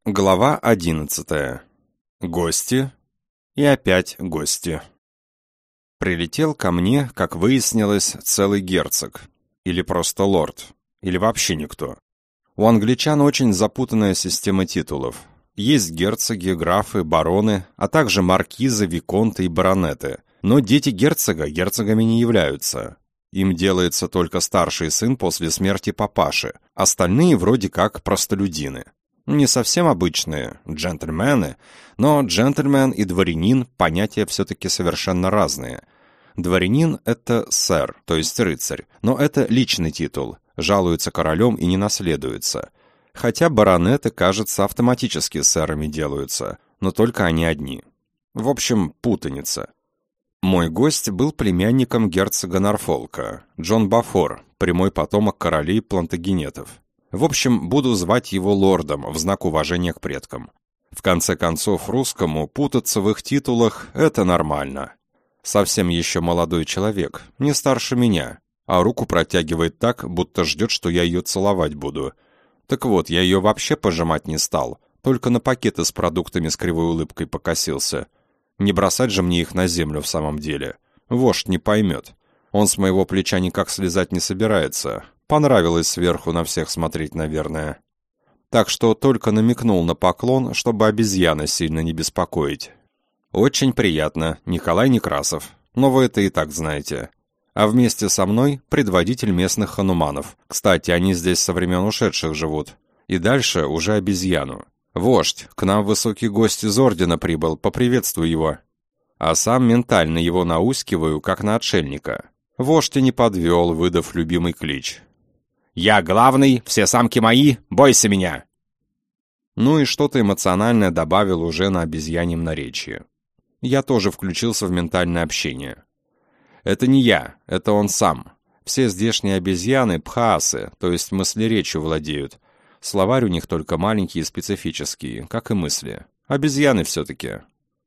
Глава 11. Гости и опять гости. Прилетел ко мне, как выяснилось, целый герцог. Или просто лорд. Или вообще никто. У англичан очень запутанная система титулов. Есть герцоги, графы, бароны, а также маркизы, виконты и баронеты. Но дети герцога герцогами не являются. Им делается только старший сын после смерти папаши. Остальные вроде как простолюдины. Не совсем обычные джентльмены, но джентльмен и дворянин – понятия все-таки совершенно разные. Дворянин – это сэр, то есть рыцарь, но это личный титул, жалуется королем и не наследуется. Хотя баронеты, кажется, автоматически сэрами делаются, но только они одни. В общем, путаница. Мой гость был племянником герцога Норфолка, Джон Бафор, прямой потомок королей Плантагенетов. В общем, буду звать его лордом в знак уважения к предкам. В конце концов, русскому путаться в их титулах – это нормально. Совсем еще молодой человек, не старше меня, а руку протягивает так, будто ждет, что я ее целовать буду. Так вот, я ее вообще пожимать не стал, только на пакеты с продуктами с кривой улыбкой покосился. Не бросать же мне их на землю в самом деле. Вождь не поймет. Он с моего плеча никак слезать не собирается. Понравилось сверху на всех смотреть, наверное. Так что только намекнул на поклон, чтобы обезьяна сильно не беспокоить. Очень приятно, Николай Некрасов. Но вы это и так знаете. А вместе со мной предводитель местных хануманов. Кстати, они здесь со времен ушедших живут. И дальше уже обезьяну. Вождь, к нам высокий гость из ордена прибыл, поприветствуй его. А сам ментально его наускиваю, как на отшельника. Вождь и не подвел, выдав любимый клич. «Я главный, все самки мои, бойся меня!» Ну и что-то эмоциональное добавил уже на обезьяньем наречии. Я тоже включился в ментальное общение. Это не я, это он сам. Все здешние обезьяны — пхаасы, то есть мыслеречью владеют. Словарь у них только маленький и специфический, как и мысли. Обезьяны все-таки.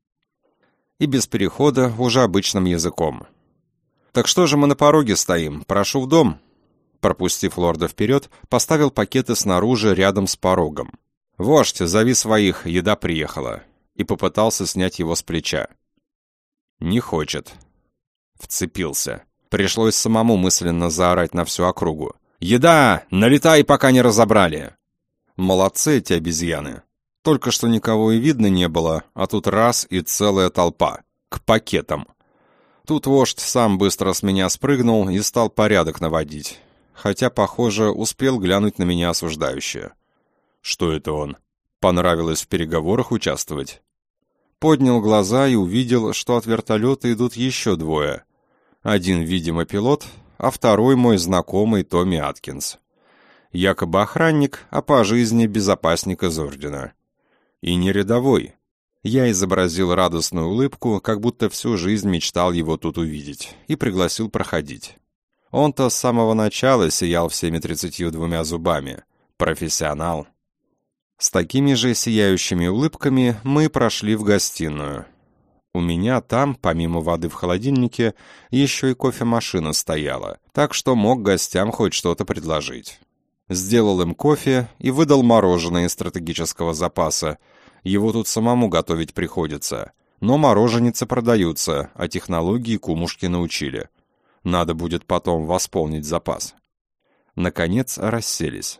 И без перехода уже обычным языком. «Так что же мы на пороге стоим? Прошу в дом!» Пропустив лорда вперед, поставил пакеты снаружи рядом с порогом. «Вождь, зови своих, еда приехала!» И попытался снять его с плеча. Не хочет. Вцепился. Пришлось самому мысленно заорать на всю округу. «Еда! Налетай, пока не разобрали!» Молодцы эти обезьяны. Только что никого и видно не было, а тут раз и целая толпа. К пакетам. Тут вождь сам быстро с меня спрыгнул и стал порядок наводить. Хотя, похоже, успел глянуть на меня осуждающе. Что это он? Понравилось в переговорах участвовать? Поднял глаза и увидел, что от вертолета идут еще двое. Один, видимо, пилот, а второй мой знакомый Томми Аткинс. Якобы охранник, а по жизни безопасник из ордена. И не рядовой. Я изобразил радостную улыбку, как будто всю жизнь мечтал его тут увидеть, и пригласил проходить. Он-то с самого начала сиял всеми 32 зубами. Профессионал. С такими же сияющими улыбками мы прошли в гостиную. У меня там, помимо воды в холодильнике, еще и кофемашина стояла, так что мог гостям хоть что-то предложить. Сделал им кофе и выдал мороженое из стратегического запаса. Его тут самому готовить приходится. Но мороженицы продаются, а технологии кумушки научили. Надо будет потом восполнить запас. Наконец расселись.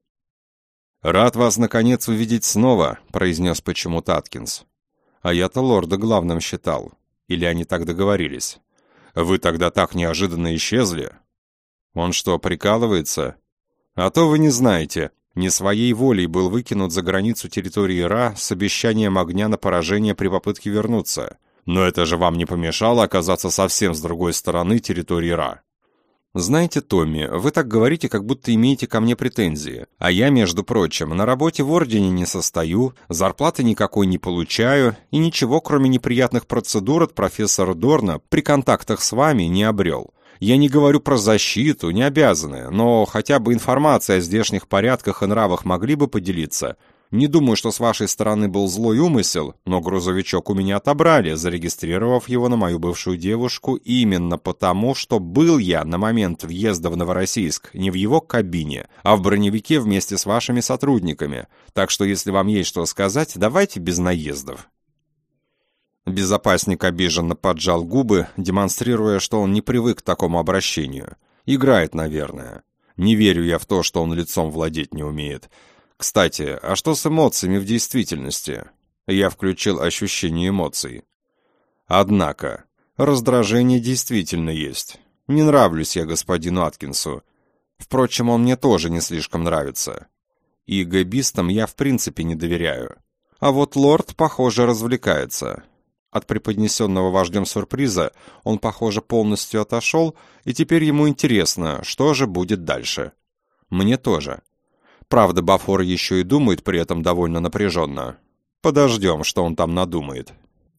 «Рад вас, наконец, увидеть снова», — произнес почему-то Аткинс. А я-то лорда главным считал. Или они так договорились? «Вы тогда так неожиданно исчезли?» «Он что, прикалывается?» «А то вы не знаете. Не своей волей был выкинут за границу территории Ра с обещанием огня на поражение при попытке вернуться. Но это же вам не помешало оказаться совсем с другой стороны территории Ра». «Знаете, Томми, вы так говорите, как будто имеете ко мне претензии. А я, между прочим, на работе в Ордене не состою, зарплаты никакой не получаю и ничего, кроме неприятных процедур от профессора Дорна при контактах с вами не обрел. Я не говорю про защиту, не обязаны, но хотя бы информация о здешних порядках и нравах могли бы поделиться. Не думаю, что с вашей стороны был злой умысел, но грузовичок у меня отобрали, зарегистрировав его на мою бывшую девушку именно потому, что был я на момент въезда в Новороссийск не в его кабине, а в броневике вместе с вашими сотрудниками. Так что, если вам есть что сказать, давайте без наездов». Безопасник обиженно поджал губы, демонстрируя, что он не привык к такому обращению. Играет, наверное. Не верю я в то, что он лицом владеть не умеет. Кстати, а что с эмоциями в действительности? Я включил ощущение эмоций. Однако, раздражение действительно есть. Не нравлюсь я господину Аткинсу. Впрочем, он мне тоже не слишком нравится. И гэбистам я в принципе не доверяю. А вот лорд, похоже, развлекается. От преподнесенного вождем сюрприза он, похоже, полностью отошел, и теперь ему интересно, что же будет дальше. Мне тоже. Правда, Бафор еще и думает при этом довольно напряженно. Подождем, что он там надумает.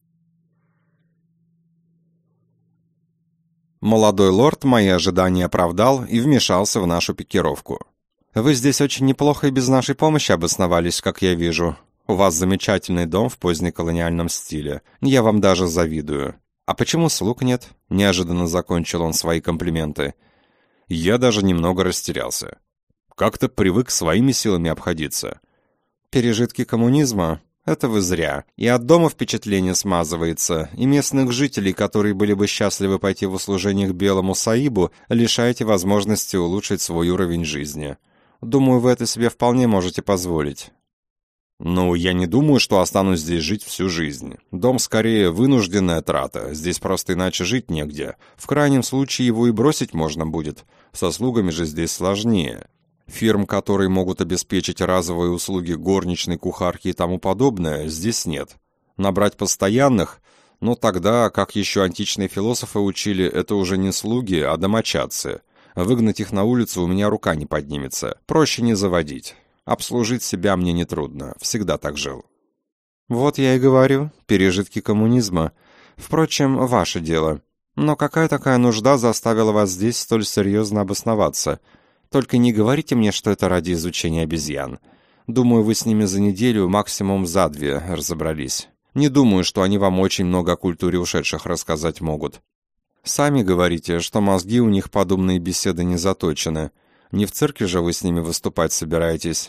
Молодой лорд мои ожидания оправдал и вмешался в нашу пикировку. «Вы здесь очень неплохо и без нашей помощи обосновались, как я вижу. У вас замечательный дом в позднеколониальном стиле. Я вам даже завидую. А почему слуг нет?» Неожиданно закончил он свои комплименты. Я даже немного растерялся. Как-то привык своими силами обходиться. Пережитки коммунизма? Это вы зря. И от дома впечатление смазывается, и местных жителей, которые были бы счастливы пойти в услужение к белому Саибу, лишаете возможности улучшить свой уровень жизни. Думаю, вы это себе вполне можете позволить. Ну, я не думаю, что останусь здесь жить всю жизнь. Дом скорее вынужденная трата, здесь просто иначе жить негде. В крайнем случае его и бросить можно будет. Со слугами же здесь сложнее. Фирм, которые могут обеспечить разовые услуги горничной, кухарки и тому подобное, здесь нет. Набрать постоянных? Ну тогда, как еще античные философы учили, это уже не слуги, а домочадцы. Выгнать их на улицу у меня рука не поднимется. Проще не заводить. Обслужить себя мне нетрудно. Всегда так жил. Вот я и говорю, пережитки коммунизма. Впрочем, ваше дело. Но какая такая нужда заставила вас здесь столь серьезно обосноваться? Только не говорите мне, что это ради изучения обезьян. Думаю, вы с ними за неделю, максимум за 2 разобрались. Не думаю, что они вам очень много о культуре ушедших рассказать могут. Сами говорите, что мозги у них под умные беседы не заточены. Не в цирке же вы с ними выступать собираетесь?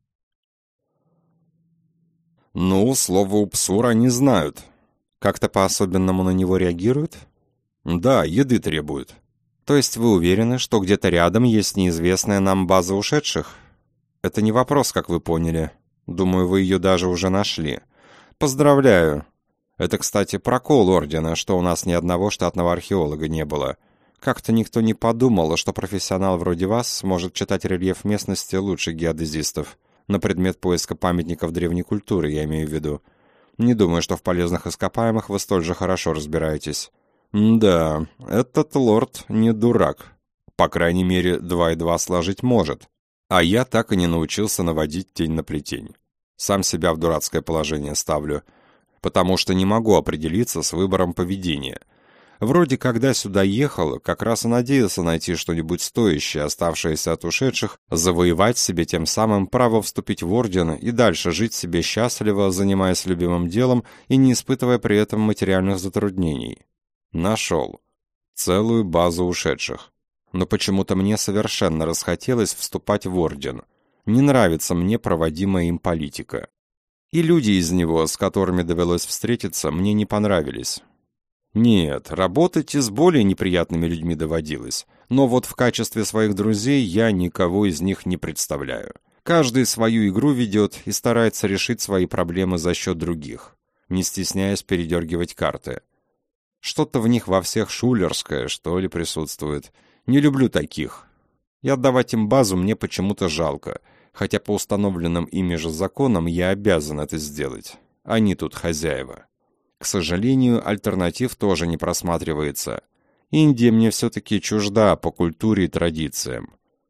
Ну, слово «упсур» они знают. Как-то по-особенному на него реагируют? Да, еды требуют. То есть вы уверены, что где-то рядом есть неизвестная нам база ушедших? Это не вопрос, как вы поняли. Думаю, вы ее даже уже нашли. Поздравляю. Это, кстати, прокол ордена, что у нас ни одного штатного археолога не было. Как-то никто не подумал, что профессионал вроде вас сможет читать рельеф местности лучше геодезистов. На предмет поиска памятников древней культуры, я имею в виду. Не думаю, что в полезных ископаемых вы столь же хорошо разбираетесь. Да, этот лорд не дурак. По крайней мере, 2 и 2 сложить может. А я так и не научился наводить тень на плетень. Сам себя в дурацкое положение ставлю, потому что не могу определиться с выбором поведения. Вроде когда сюда ехал, как раз и надеялся найти что-нибудь стоящее, оставшееся от ушедших, завоевать себе тем самым право вступить в орден и дальше жить себе счастливо, занимаясь любимым делом и не испытывая при этом материальных затруднений. Нашел. Целую базу ушедших. Но почему-то мне совершенно расхотелось вступать в орден. Не нравится мне проводимая им политика. И люди из него, с которыми довелось встретиться, мне не понравились. Нет, работать и с более неприятными людьми доводилось. Но вот в качестве своих друзей я никого из них не представляю. Каждый свою игру ведет и старается решить свои проблемы за счет других, не стесняясь передергивать карты. Что-то в них во всех шулерское, что ли, присутствует. Не люблю таких. И отдавать им базу мне почему-то жалко, хотя по установленным ими же законам я обязан это сделать. Они тут хозяева. К сожалению, альтернатив тоже не просматривается. Индия мне все-таки чужда по культуре и традициям.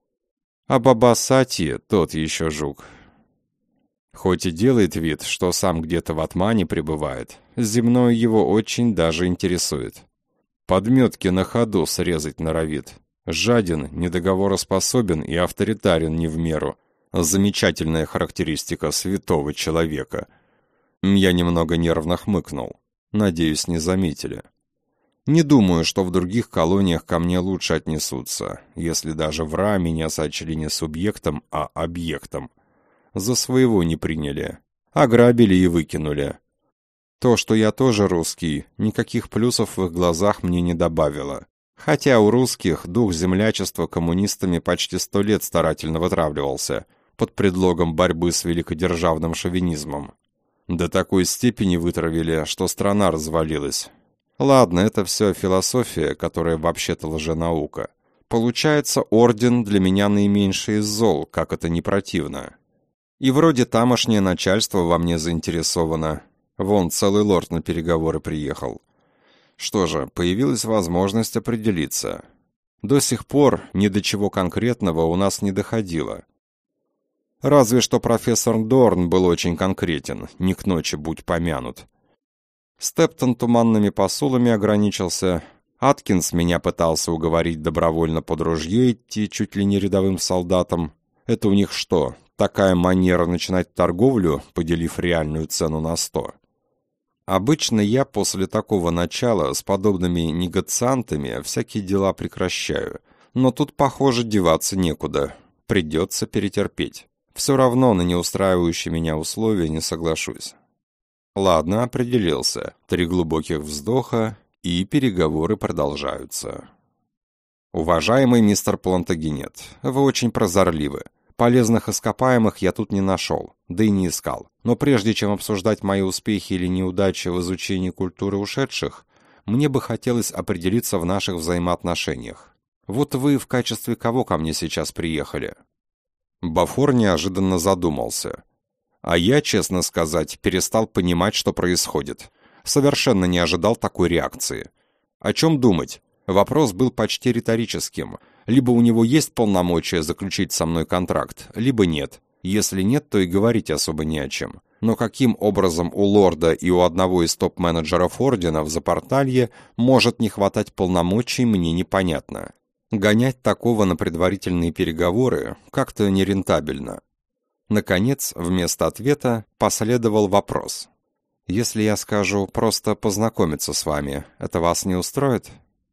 А Баба Сати тот еще жук. Хоть и делает вид, что сам где-то в Атмане пребывает, земное его очень даже интересует. Подметки на ходу срезать норовит. Жаден, недоговороспособен и авторитарен не в меру. Замечательная характеристика святого человека. Я немного нервно хмыкнул. Надеюсь, не заметили. Не думаю, что в других колониях ко мне лучше отнесутся, если даже в Ра меня сочли не субъектом, а объектом. За своего не приняли. Ограбили и выкинули. То, что я тоже русский, никаких плюсов в их глазах мне не добавило. Хотя у русских дух землячества коммунистами почти 100 лет старательно вытравливался, под предлогом борьбы с великодержавным шовинизмом. До такой степени вытравили, что страна развалилась. Ладно, это все философия, которая вообще-то лженаука. Получается, орден для меня наименьший из зол, как это не противно. И вроде тамошнее начальство во мне заинтересовано. Вон, целый лорд на переговоры приехал. Что же, появилась возможность определиться. До сих пор ни до чего конкретного у нас не доходило. Разве что профессор Дорн был очень конкретен, не к ночи будь помянут. Стептон туманными посулами ограничился. Аткинс меня пытался уговорить добровольно под ружье идти чуть ли не рядовым солдатом. Это у них что, такая манера начинать торговлю, поделив реальную цену на 100? Обычно я после такого начала с подобными негациантами всякие дела прекращаю. Но тут, похоже, деваться некуда. Придется перетерпеть. Все равно на неустраивающие меня условия не соглашусь. Ладно, определился. 3 глубоких вздоха, и переговоры продолжаются. Уважаемый мистер Плантагенет, вы очень прозорливы. Полезных ископаемых я тут не нашел, да и не искал. Но прежде чем обсуждать мои успехи или неудачи в изучении культуры ушедших, мне бы хотелось определиться в наших взаимоотношениях. Вот вы в качестве кого ко мне сейчас приехали? Бафор неожиданно задумался. А я, честно сказать, перестал понимать, что происходит. Совершенно не ожидал такой реакции. О чем думать? Вопрос был почти риторическим. Либо у него есть полномочия заключить со мной контракт, либо нет. Если нет, то и говорить особо не о чем. Но каким образом у лорда и у одного из топ-менеджеров ордена в Запорталье может не хватать полномочий, мне непонятно. Гонять такого на предварительные переговоры как-то нерентабельно. Наконец, вместо ответа последовал вопрос. «Если я скажу просто познакомиться с вами, это вас не устроит?»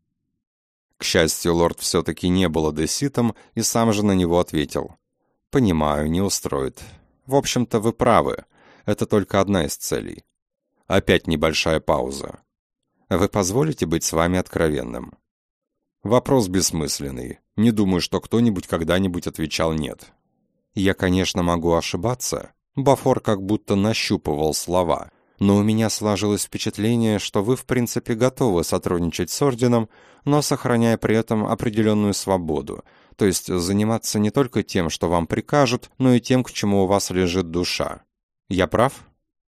К счастью, лорд все-таки не был одесситом и сам же на него ответил. «Понимаю, не устроит. В общем-то, вы правы. Это только одна из целей». Опять небольшая пауза. «Вы позволите быть с вами откровенным?» Вопрос бессмысленный. Не думаю, что кто-нибудь когда-нибудь отвечал «нет». «Я, конечно, могу ошибаться». Бафор как будто нащупывал слова. «Но у меня сложилось впечатление, что вы, в принципе, готовы сотрудничать с Орденом, но сохраняя при этом определенную свободу, то есть заниматься не только тем, что вам прикажут, но и тем, к чему у вас лежит душа. Я прав?»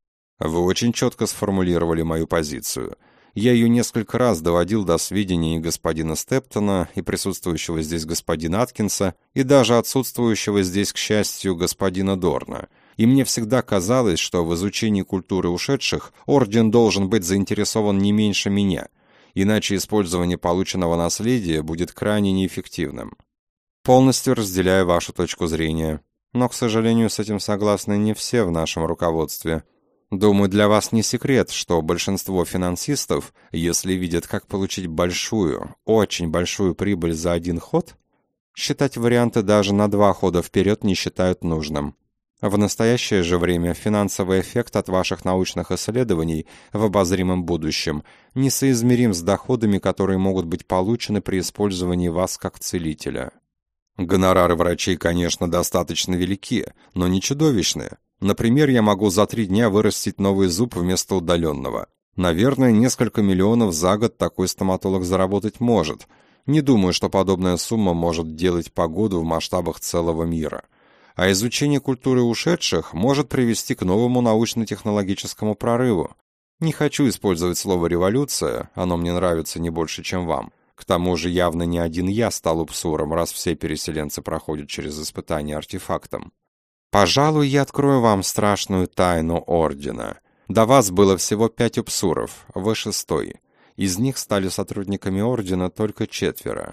Вы очень четко сформулировали мою позицию. Я ее несколько раз доводил до сведения и господина Стептона, и присутствующего здесь господина Аткинса, и даже отсутствующего здесь, к счастью, господина Дорна. И мне всегда казалось, что в изучении культуры ушедших Орден должен быть заинтересован не меньше меня, иначе использование полученного наследия будет крайне неэффективным. Полностью разделяю вашу точку зрения, но, к сожалению, с этим согласны не все в нашем руководстве. Думаю, для вас не секрет, что большинство финансистов, если видят, как получить большую, очень большую прибыль за один ход, считать варианты даже на 2 хода вперед не считают нужным. В настоящее же время финансовый эффект от ваших научных исследований в обозримом будущем несоизмерим с доходами, которые могут быть получены при использовании вас как целителя. Гонорары врачей, конечно, достаточно велики, но не чудовищные. Например, я могу за 3 дня вырастить новый зуб вместо удаленного. Наверное, несколько миллионов за год такой стоматолог заработать может. Не думаю, что подобная сумма может делать погоду в масштабах целого мира. А изучение культуры ушедших может привести к новому научно-технологическому прорыву. Не хочу использовать слово «революция», оно мне нравится не больше, чем вам. К тому же явно не один я стал упсуром, раз все переселенцы проходят через испытание артефактом. Пожалуй, я открою вам страшную тайну Ордена. До вас было всего 5 упсуров, вы 6-й. Из них стали сотрудниками Ордена только 4.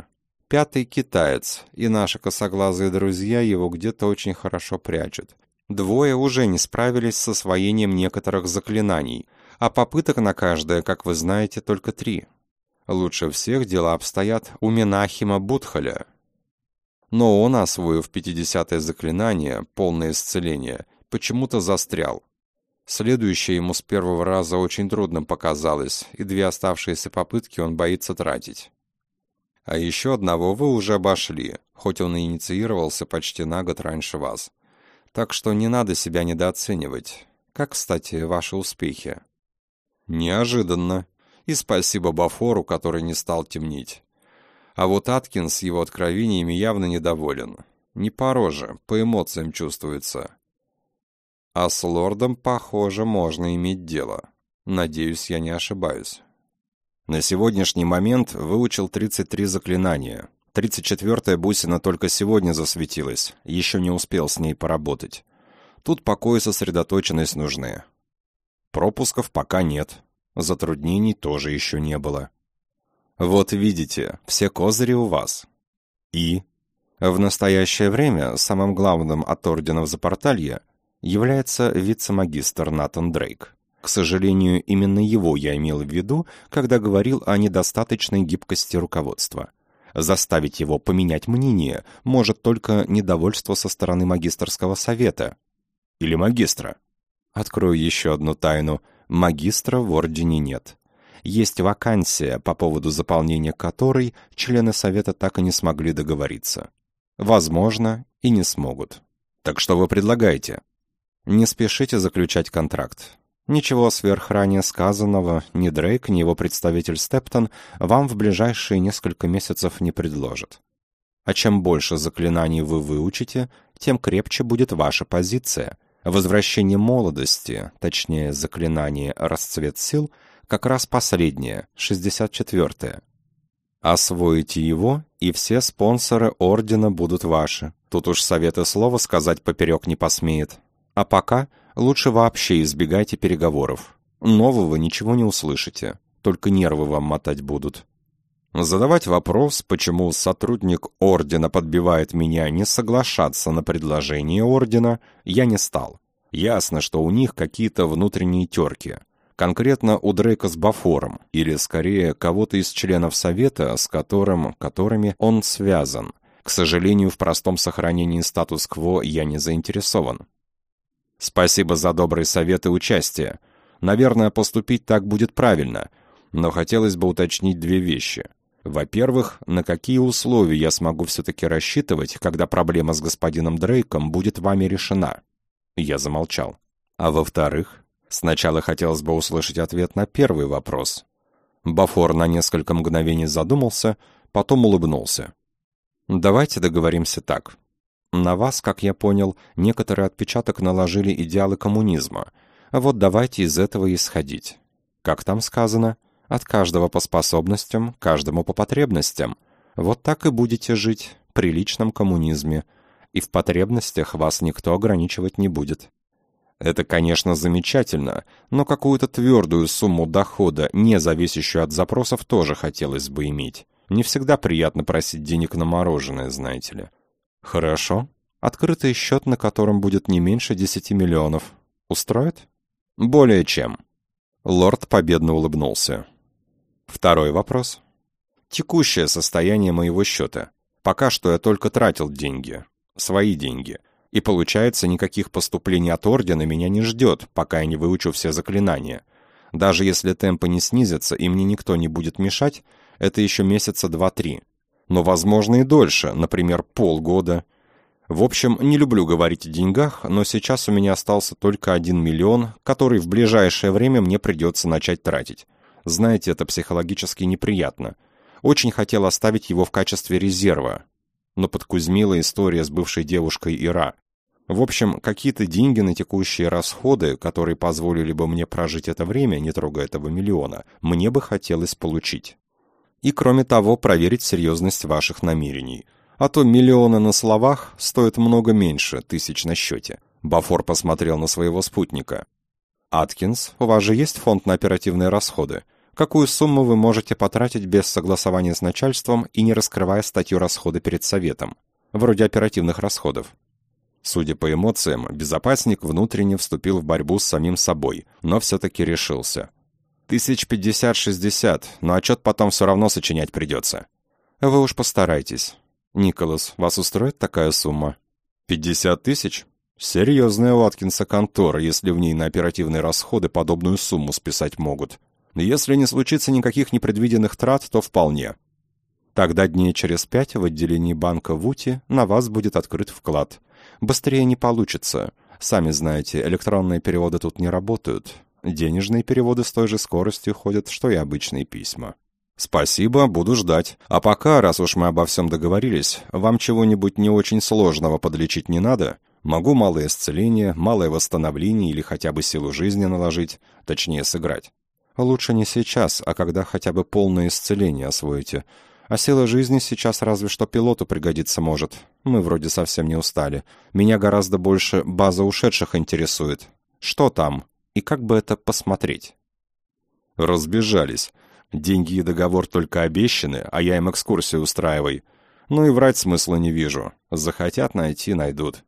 5-й китаец, и наши косоглазые друзья его где-то очень хорошо прячут. 2 уже не справились с освоением некоторых заклинаний, а попыток на каждое, как вы знаете, только 3. Лучше всех дела обстоят у Менахема Будхаля. Но он, освоив 50-е заклинание, полное исцеление, почему-то застрял. Следующее ему с первого раза очень трудно показалось, и 2 оставшиеся попытки он боится тратить. А еще одного вы уже обошли, хоть он и инициировался почти на год раньше вас. Так что не надо себя недооценивать. Как, кстати, ваши успехи? Неожиданно. И спасибо Бафору, который не стал темнить. А вот Аткинс с его откровениями явно недоволен. Не по роже, по эмоциям чувствуется. А с лордом, похоже, можно иметь дело. Надеюсь, я не ошибаюсь. На сегодняшний момент выучил 33 заклинания. 34-я бусина только сегодня засветилась, еще не успел с ней поработать. Тут покой и сосредоточенность нужны. Пропусков пока нет, затруднений тоже еще не было. Вот видите, все козыри у вас. И? В настоящее время самым главным от Ордена в Запорталье является вице-магистр Натан Дрейк. К сожалению, именно его я имел в виду, когда говорил о недостаточной гибкости руководства. Заставить его поменять мнение может только недовольство со стороны магистерского совета. Или магистра. Открою еще одну тайну. Магистра в Ордене нет. Есть вакансия, по поводу заполнения которой члены совета так и не смогли договориться. Возможно, и не смогут. Так что вы предлагаете? Не спешите заключать контракт. Ничего сверх ранее сказанного ни Дрейк, ни его представитель Стептон вам в ближайшие несколько месяцев не предложат. А чем больше заклинаний вы выучите, тем крепче будет ваша позиция. Возвращение молодости, точнее заклинание «Расцвет сил», как раз последнее, 64-е. Освоите его, и все спонсоры Ордена будут ваши. Тут уж совет и слова сказать поперек не посмеет. А пока лучше вообще избегайте переговоров. Нового ничего не услышите, только нервы вам мотать будут. Задавать вопрос, почему сотрудник Ордена подбивает меня не соглашаться на предложение Ордена, я не стал. Ясно, что у них какие-то внутренние терки. Конкретно у Дрейка с Бафором, или скорее кого-то из членов Совета, с которыми он связан. К сожалению, в простом сохранении статус-кво я не заинтересован. Спасибо за добрый совет и участие. Наверное, поступить так будет правильно, но хотелось бы уточнить 2 вещи. Во-первых, на какие условия я смогу все-таки рассчитывать, когда проблема с господином Дрейком будет вами решена? Я замолчал. А во-вторых, сначала хотелось бы услышать ответ на первый вопрос. Бафор на несколько мгновений задумался, потом улыбнулся. Давайте договоримся так. На вас, как я понял, некоторый отпечаток наложили идеалы коммунизма. Вот давайте из этого исходить. Как там сказано? От каждого по способностям, каждому по потребностям. Вот так и будете жить в приличном коммунизме. И в потребностях вас никто ограничивать не будет. Это, конечно, замечательно, но какую-то твердую сумму дохода, не зависящую от запросов, тоже хотелось бы иметь. Не всегда приятно просить денег на мороженое, знаете ли. Хорошо. Открытый счет, на котором будет не меньше 10 миллионов. Устроит? Более чем. Лорд победно улыбнулся. Второй вопрос. Текущее состояние моего счета. Пока что я только тратил деньги. Свои деньги. И получается, никаких поступлений от Ордена меня не ждет, пока я не выучу все заклинания. Даже если темпы не снизятся и мне никто не будет мешать, это еще месяца 2-3. Но, возможно, и дольше, например, полгода. В общем, не люблю говорить о деньгах, но сейчас у меня остался только 1 миллион, который в ближайшее время мне придется начать тратить. Знаете, это психологически неприятно. Очень хотел оставить его в качестве резерва. Но подкузмила история с бывшей девушкой Ира. В общем, какие-то деньги на текущие расходы, которые позволили бы мне прожить это время, не трогая этого миллиона, мне бы хотелось получить. И, кроме того, проверить серьезность ваших намерений. А то миллионы на словах стоят много меньше 1000 на счете. Бафор посмотрел на своего спутника. «Аткинс, у вас же есть фонд на оперативные расходы? Какую сумму вы можете потратить без согласования с начальством и не раскрывая статью расхода перед советом, вроде оперативных расходов? Судя по эмоциям, безопасник внутренне вступил в борьбу с самим собой, но все-таки решился. 50-60, но отчет потом все равно сочинять придется. Вы уж постарайтесь. Николас, вас устроит такая сумма? 50 тысяч? Серьезная у Аткинса контора, если в ней на оперативные расходы подобную сумму списать могут. Если не случится никаких непредвиденных трат, то вполне. Тогда дней через 5 в отделении банка в Ути на вас будет открыт вклад. Быстрее не получится. Сами знаете, электронные переводы тут не работают. Денежные переводы с той же скоростью ходят, что и обычные письма. Спасибо, буду ждать. А пока, раз уж мы обо всем договорились, вам чего-нибудь не очень сложного подлечить не надо? Могу малое исцеление, малое восстановление или хотя бы силу жизни наложить, точнее сыграть. Лучше не сейчас, а когда хотя бы полное исцеление освоите. А сила жизни сейчас разве что пилоту пригодиться может. Мы вроде совсем не устали. Меня гораздо больше база ушедших интересует. Что там? И как бы это посмотреть? Разбежались. Деньги и договор только обещаны, а я им экскурсию устраивай. Ну и врать смысла не вижу. Захотят найти, найдут.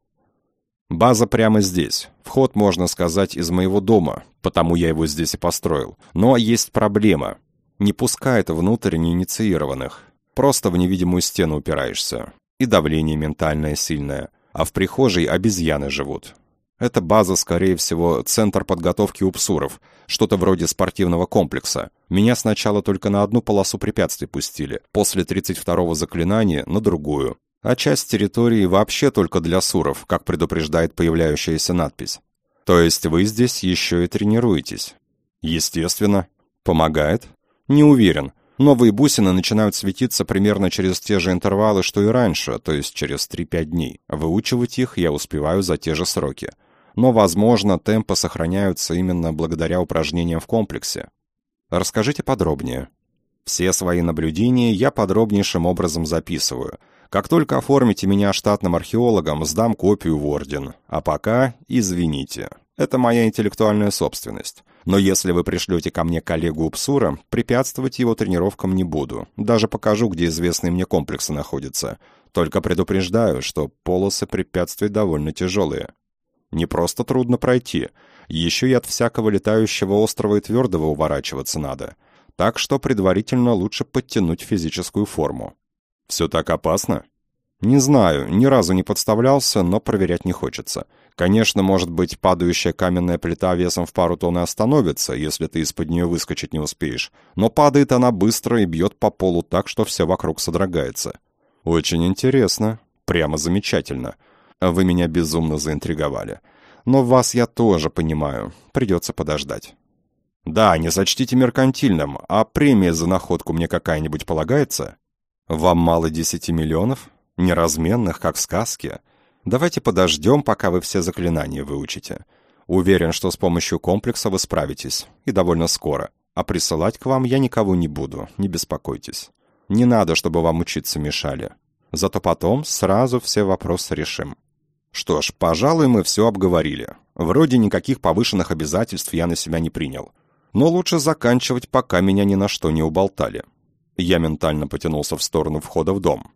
База прямо здесь. Вход, можно сказать, из моего дома, потому я его здесь и построил. Но есть проблема. Не пускает внутрь неинициированных. Просто в невидимую стену упираешься. И давление ментальное сильное. А в прихожей обезьяны живут. Эта база, скорее всего, центр подготовки упсуров, что-то вроде спортивного комплекса. Меня сначала только на одну полосу препятствий пустили, после 32-го заклинания на другую. А часть территории вообще только для суров, как предупреждает появляющаяся надпись. То есть вы здесь еще и тренируетесь? Естественно. Помогает? Не уверен. Новые бусины начинают светиться примерно через те же интервалы, что и раньше, то есть через 3-5 дней. Выучивать их я успеваю за те же сроки. Но, возможно, темпы сохраняются именно благодаря упражнениям в комплексе. Расскажите подробнее. Все свои наблюдения я подробнейшим образом записываю. Как только оформите меня штатным археологом, сдам копию в орден. А пока, извините, это моя интеллектуальная собственность. Но если вы пришлете ко мне коллегу Упсура, препятствовать его тренировкам не буду. Даже покажу, где известные мне комплексы находятся. Только предупреждаю, что полосы препятствий довольно тяжелые. Не просто трудно пройти, еще и от всякого летающего острого и твердого уворачиваться надо. Так что предварительно лучше подтянуть физическую форму. Все так опасно? Не знаю, ни разу не подставлялся, но проверять не хочется. Конечно, может быть, падающая каменная плита весом в пару тонн и остановится, если ты из-под нее выскочить не успеешь. Но падает она быстро и бьет по полу так, что все вокруг содрогается. Очень интересно. Прямо замечательно. Вы меня безумно заинтриговали. Но вас я тоже понимаю. Придется подождать. Да, не сочтите меркантильным, а премия за находку мне какая-нибудь полагается? Вам мало 10 миллионов? Неразменных, как в сказке? Давайте подождем, пока вы все заклинания выучите. Уверен, что с помощью комплекса вы справитесь. И довольно скоро. А присылать к вам я никого не буду, не беспокойтесь. Не надо, чтобы вам учиться мешали. Зато потом сразу все вопросы решим. Что ж, пожалуй, мы все обговорили. Вроде никаких повышенных обязательств я на себя не принял. Но лучше заканчивать, пока меня ни на что не уболтали. Я ментально потянулся в сторону входа в дом.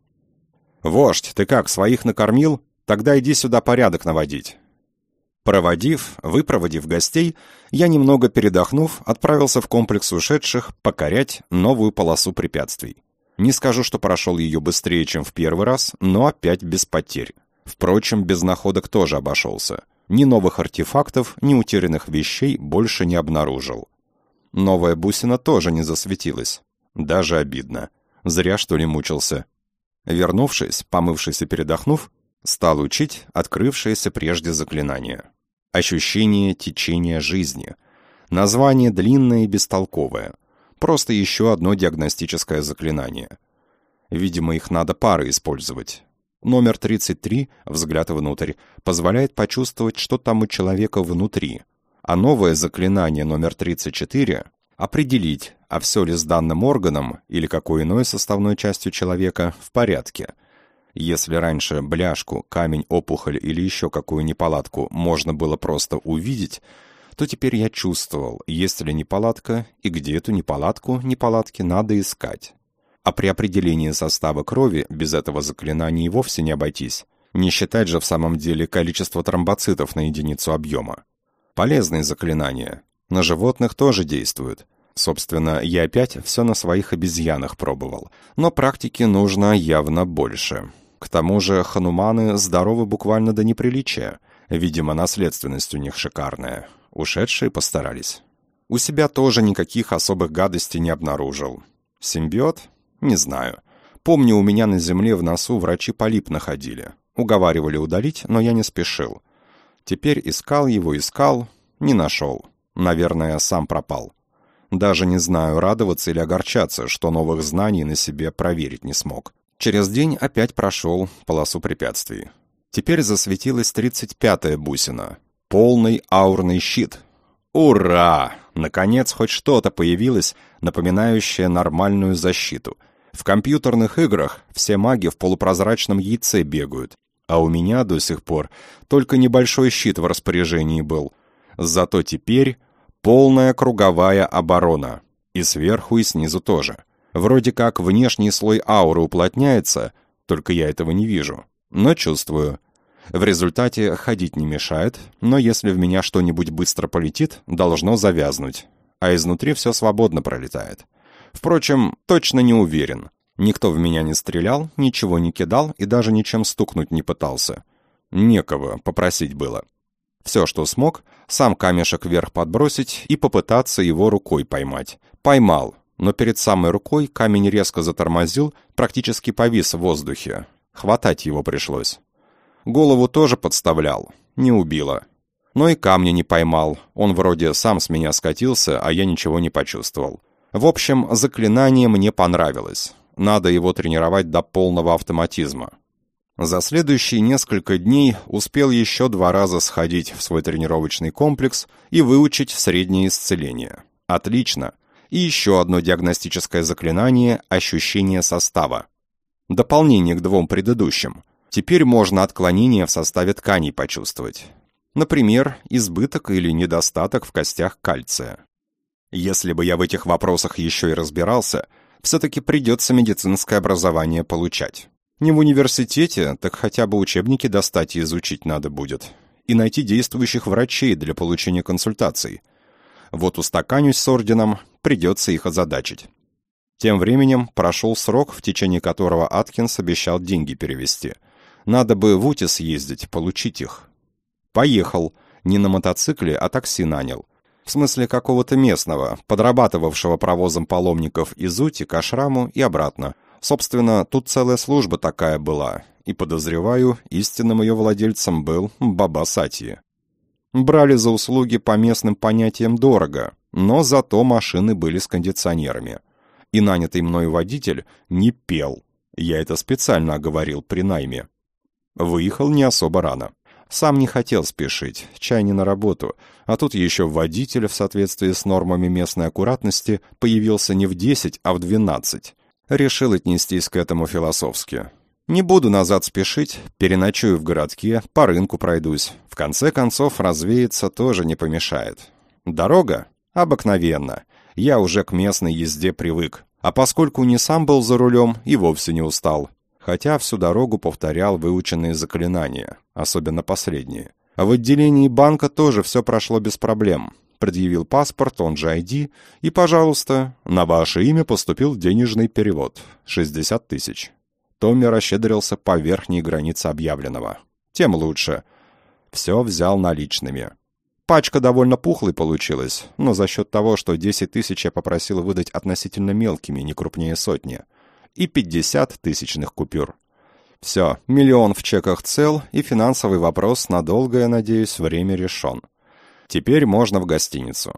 «Вождь, ты как, своих накормил? Тогда иди сюда порядок наводить». Выпроводив гостей, я, немного передохнув, отправился в комплекс ушедших покорять новую полосу препятствий. Не скажу, что прошел ее быстрее, чем в первый раз, но опять без потерь. Впрочем, без находок тоже обошелся. Ни новых артефактов, ни утерянных вещей больше не обнаружил. Новая бусина тоже не засветилась. Даже обидно. Зря, что ли, мучился. Вернувшись, помывшись и передохнув, стал учить открывшееся прежде заклинание. Ощущение течения жизни. Название длинное и бестолковое. Просто еще одно диагностическое заклинание. Видимо, их надо пары использовать. Номер 33, взгляд внутрь, позволяет почувствовать, что там у человека внутри. А новое заклинание номер 34 — определить, а все ли с данным органом или какой иной составной частью человека в порядке. Если раньше бляшку, камень, опухоль или еще какую неполадку можно было просто увидеть, то теперь я чувствовал, есть ли неполадка, и где эту неполадки надо искать. А при определении состава крови без этого заклинания и вовсе не обойтись. Не считать же в самом деле количество тромбоцитов на единицу объема. Полезные заклинания. На животных тоже действуют. Собственно, я опять все на своих обезьянах пробовал. Но практики нужно явно больше. К тому же хануманы здоровы буквально до неприличия. Видимо, наследственность у них шикарная. Ушедшие постарались. У себя тоже никаких особых гадостей не обнаружил. Симбиот? Не знаю. Помню, у меня на земле в носу врачи полип находили. Уговаривали удалить, но я не спешил. Теперь искал, не нашел. Наверное, сам пропал. Даже не знаю, радоваться или огорчаться, что новых знаний на себе проверить не смог. Через день опять прошел полосу препятствий. Теперь засветилась 35-я бусина. Полный аурный щит. Ура! Наконец хоть что-то появилось, напоминающее нормальную защиту. В компьютерных играх все маги в полупрозрачном яйце бегают, а у меня до сих пор только небольшой щит в распоряжении был. Зато теперь полная круговая оборона. И сверху, и снизу тоже. Вроде как внешний слой ауры уплотняется, только я этого не вижу, но чувствую. В результате ходить не мешает, но если в меня что-нибудь быстро полетит, должно завязнуть, а изнутри все свободно пролетает. Впрочем, точно не уверен. Никто в меня не стрелял, ничего не кидал и даже ничем стукнуть не пытался. Некого попросить было. Все, что смог, сам камешек вверх подбросить и попытаться его рукой поймать. Поймал, но перед самой рукой камень резко затормозил, практически повис в воздухе. Хватать его пришлось. Голову тоже подставлял, не убило. Но и камня не поймал, он вроде сам с меня скатился, а я ничего не почувствовал. В общем, заклинание мне понравилось. Надо его тренировать до полного автоматизма. За следующие несколько дней успел еще 2 раза сходить в свой тренировочный комплекс и выучить среднее исцеление. Отлично. И еще одно диагностическое заклинание – ощущение состава. Дополнение к 2 предыдущим. Теперь можно отклонение в составе тканей почувствовать. Например, избыток или недостаток в костях кальция. Если бы я в этих вопросах еще и разбирался, все-таки придется медицинское образование получать. Не в университете, так хотя бы учебники достать и изучить надо будет. И найти действующих врачей для получения консультаций. Вот устаканюсь с орденом, придется их озадачить. Тем временем прошел срок, в течение которого Аткинс обещал деньги перевести. Надо бы в Ути съездить, получить их. Поехал. Не на мотоцикле, а такси нанял. В смысле какого-то местного, подрабатывавшего провозом паломников из Ути к ашраму и обратно. Собственно, тут целая служба такая была, и, подозреваю, истинным ее владельцем был Баба Сати. Брали за услуги по местным понятиям дорого, но зато машины были с кондиционерами. И нанятый мною водитель не пел. Я это специально оговорил при найме. Выехал не особо рано. Сам не хотел спешить, чай не на работу, а тут еще водитель в соответствии с нормами местной аккуратности появился не в 10, а в 12. Решил отнестись к этому философски. Не буду назад спешить, переночую в городке, по рынку пройдусь. В конце концов, развеяться тоже не помешает. Дорога? Обыкновенно. Я уже к местной езде привык. А поскольку не сам был за рулем, и вовсе не устал. Хотя всю дорогу повторял выученные заклинания, особенно последние. А в отделении банка тоже все прошло без проблем. Предъявил паспорт, он же ID, и, пожалуйста, на ваше имя поступил денежный перевод. 60 тысяч. Томми расщедрился по верхней границе объявленного. Тем лучше. Все взял наличными. Пачка довольно пухлой получилась, но за счет того, что 10 тысяч я попросил выдать относительно мелкими, не крупнее сотни. И 50 тысячных купюр. Все, 1 миллион в чеках цел, и финансовый вопрос на долгое, надеюсь, время решен. Теперь можно в гостиницу.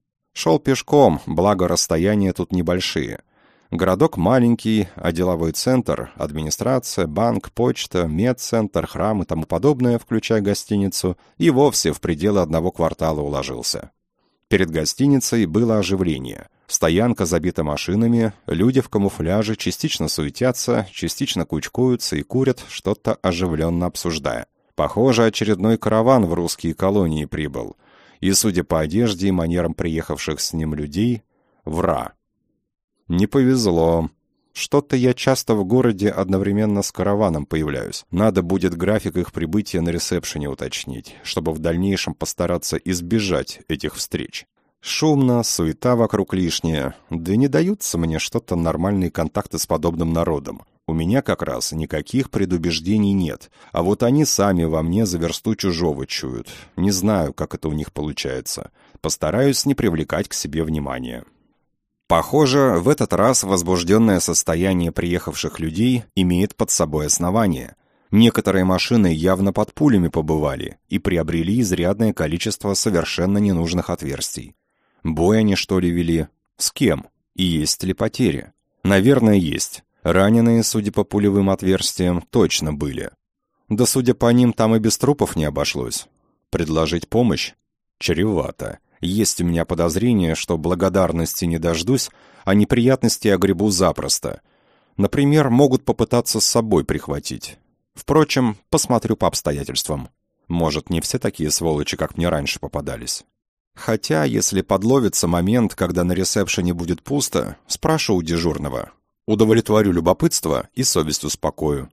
Шел пешком, благо расстояния тут небольшие. Городок маленький, а деловой центр, администрация, банк, почта, медцентр, храм и тому подобное, включая гостиницу, и вовсе в пределы 1 квартала уложился. Перед гостиницей было оживление. Стоянка забита машинами, люди в камуфляже частично суетятся, частично кучкуются и курят, что-то оживленно обсуждая. Похоже, очередной караван в русские колонии прибыл. И, судя по одежде и манерам приехавших с ним людей, вра. Не повезло. Что-то я часто в городе одновременно с караваном появляюсь. Надо будет график их прибытия на ресепшене уточнить, чтобы в дальнейшем постараться избежать этих встреч. Шумно, суета вокруг лишняя, да и не даются мне что-то нормальные контакты с подобным народом. У меня как раз никаких предубеждений нет, а вот они сами во мне за версту чужого чуют. Не знаю, как это у них получается. Постараюсь не привлекать к себе внимания. Похоже, в этот раз возбужденное состояние приехавших людей имеет под собой основание. Некоторые машины явно под пулями побывали и приобрели изрядное количество совершенно ненужных отверстий. Бой они, что ли, вели? С кем? И есть ли потери? Наверное, есть. Раненые, судя по пулевым отверстиям, точно были. Да, судя по ним, там и без трупов не обошлось. Предложить помощь? Чревато. Есть у меня подозрение, что благодарности не дождусь, а неприятности огребу запросто. Например, могут попытаться с собой прихватить. Впрочем, посмотрю по обстоятельствам. Может, не все такие сволочи, как мне раньше попадались. Хотя, если подловится момент, когда на ресепшене будет пусто, спрошу у дежурного. Удовлетворю любопытство и совесть успокою.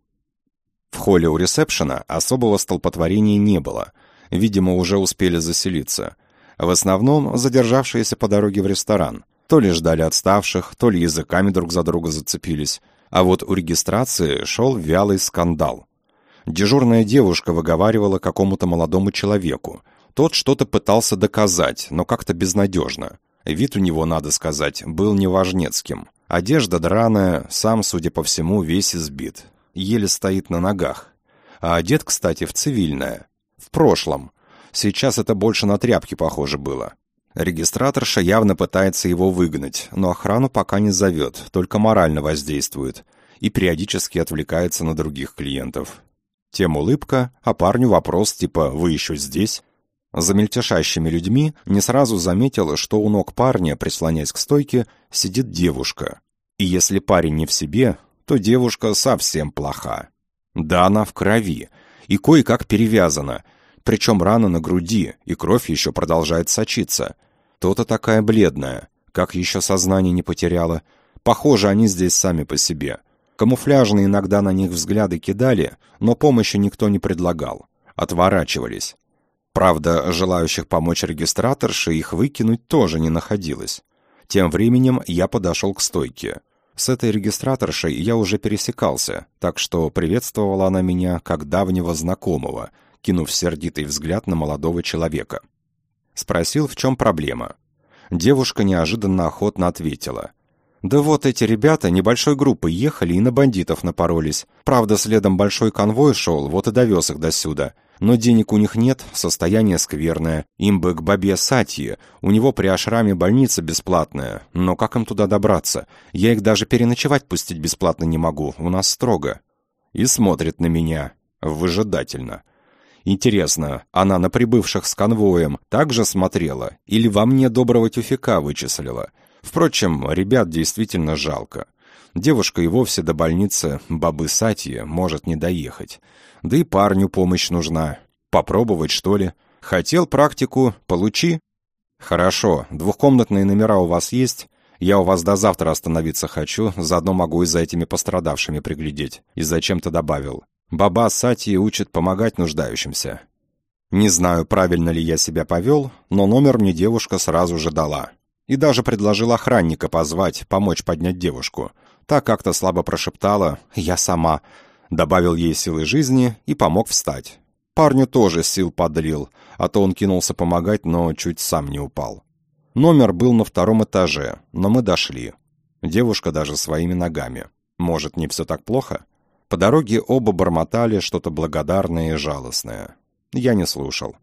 В холле у ресепшена особого столпотворения не было. Видимо, уже успели заселиться. В основном задержавшиеся по дороге в ресторан. То ли ждали отставших, то ли языками друг за друга зацепились. А вот у регистрации шел вялый скандал. Дежурная девушка выговаривала какому-то молодому человеку. Тот что-то пытался доказать, но как-то безнадежно. Вид у него, надо сказать, был неважнецким. Одежда драная, сам, судя по всему, весь избит. Еле стоит на ногах. А одет, кстати, в цивильное. В прошлом. Сейчас это больше на тряпки похоже было. Регистраторша явно пытается его выгнать, но охрану пока не зовет, только морально воздействует и периодически отвлекается на других клиентов. Тем улыбка, а парню вопрос типа «Вы еще здесь?». За мельтешащими людьми не сразу заметила, что у ног парня, прислонясь к стойке, сидит девушка. И если парень не в себе, то девушка совсем плоха. Да, она в крови, и кое-как перевязана, причем рана на груди, и кровь еще продолжает сочиться. То-то такая бледная, как еще сознание не потеряла. Похоже, они здесь сами по себе. Камуфляжные иногда на них взгляды кидали, но помощи никто не предлагал. Отворачивались. Правда, желающих помочь регистраторше их выкинуть тоже не находилось. Тем временем я подошел к стойке. С этой регистраторшей я уже пересекался, так что приветствовала она меня как давнего знакомого, кинув сердитый взгляд на молодого человека. Спросил, в чем проблема. Девушка неожиданно охотно ответила. «Да вот эти ребята небольшой группой ехали и на бандитов напоролись. Правда, следом большой конвой шел, вот и довез их досюда. Но денег у них нет, состояние скверное. Им бы к бабе Сатье, у него при ашраме больница бесплатная. Но как им туда добраться? Я их даже переночевать пустить бесплатно не могу, у нас строго». И смотрит на меня, выжидательно. Интересно, она на прибывших с конвоем также смотрела или во мне доброго тюфяка вычислила? Впрочем, ребят действительно жалко. Девушка и вовсе до больницы бабы Сатьи может не доехать. Да и парню помощь нужна. Попробовать, что ли? Хотел практику, получи. Хорошо, двухкомнатные номера у вас есть? Я у вас до завтра остановиться хочу, заодно могу и за этими пострадавшими приглядеть. И зачем-то добавил. Баба Сатьи учит помогать нуждающимся. Не знаю, правильно ли я себя повел, но номер мне девушка сразу же дала. И даже предложил охранника позвать, помочь поднять девушку. Та как-то слабо прошептала «Я сама». Добавил ей силы жизни и помог встать. Парню тоже сил подлил, а то он кинулся помогать, но чуть сам не упал. Номер был на 2-м этаже, но мы дошли. Девушка даже своими ногами. Может, не все так плохо? По дороге оба бормотали что-то благодарное и жалостное. Я не слушал.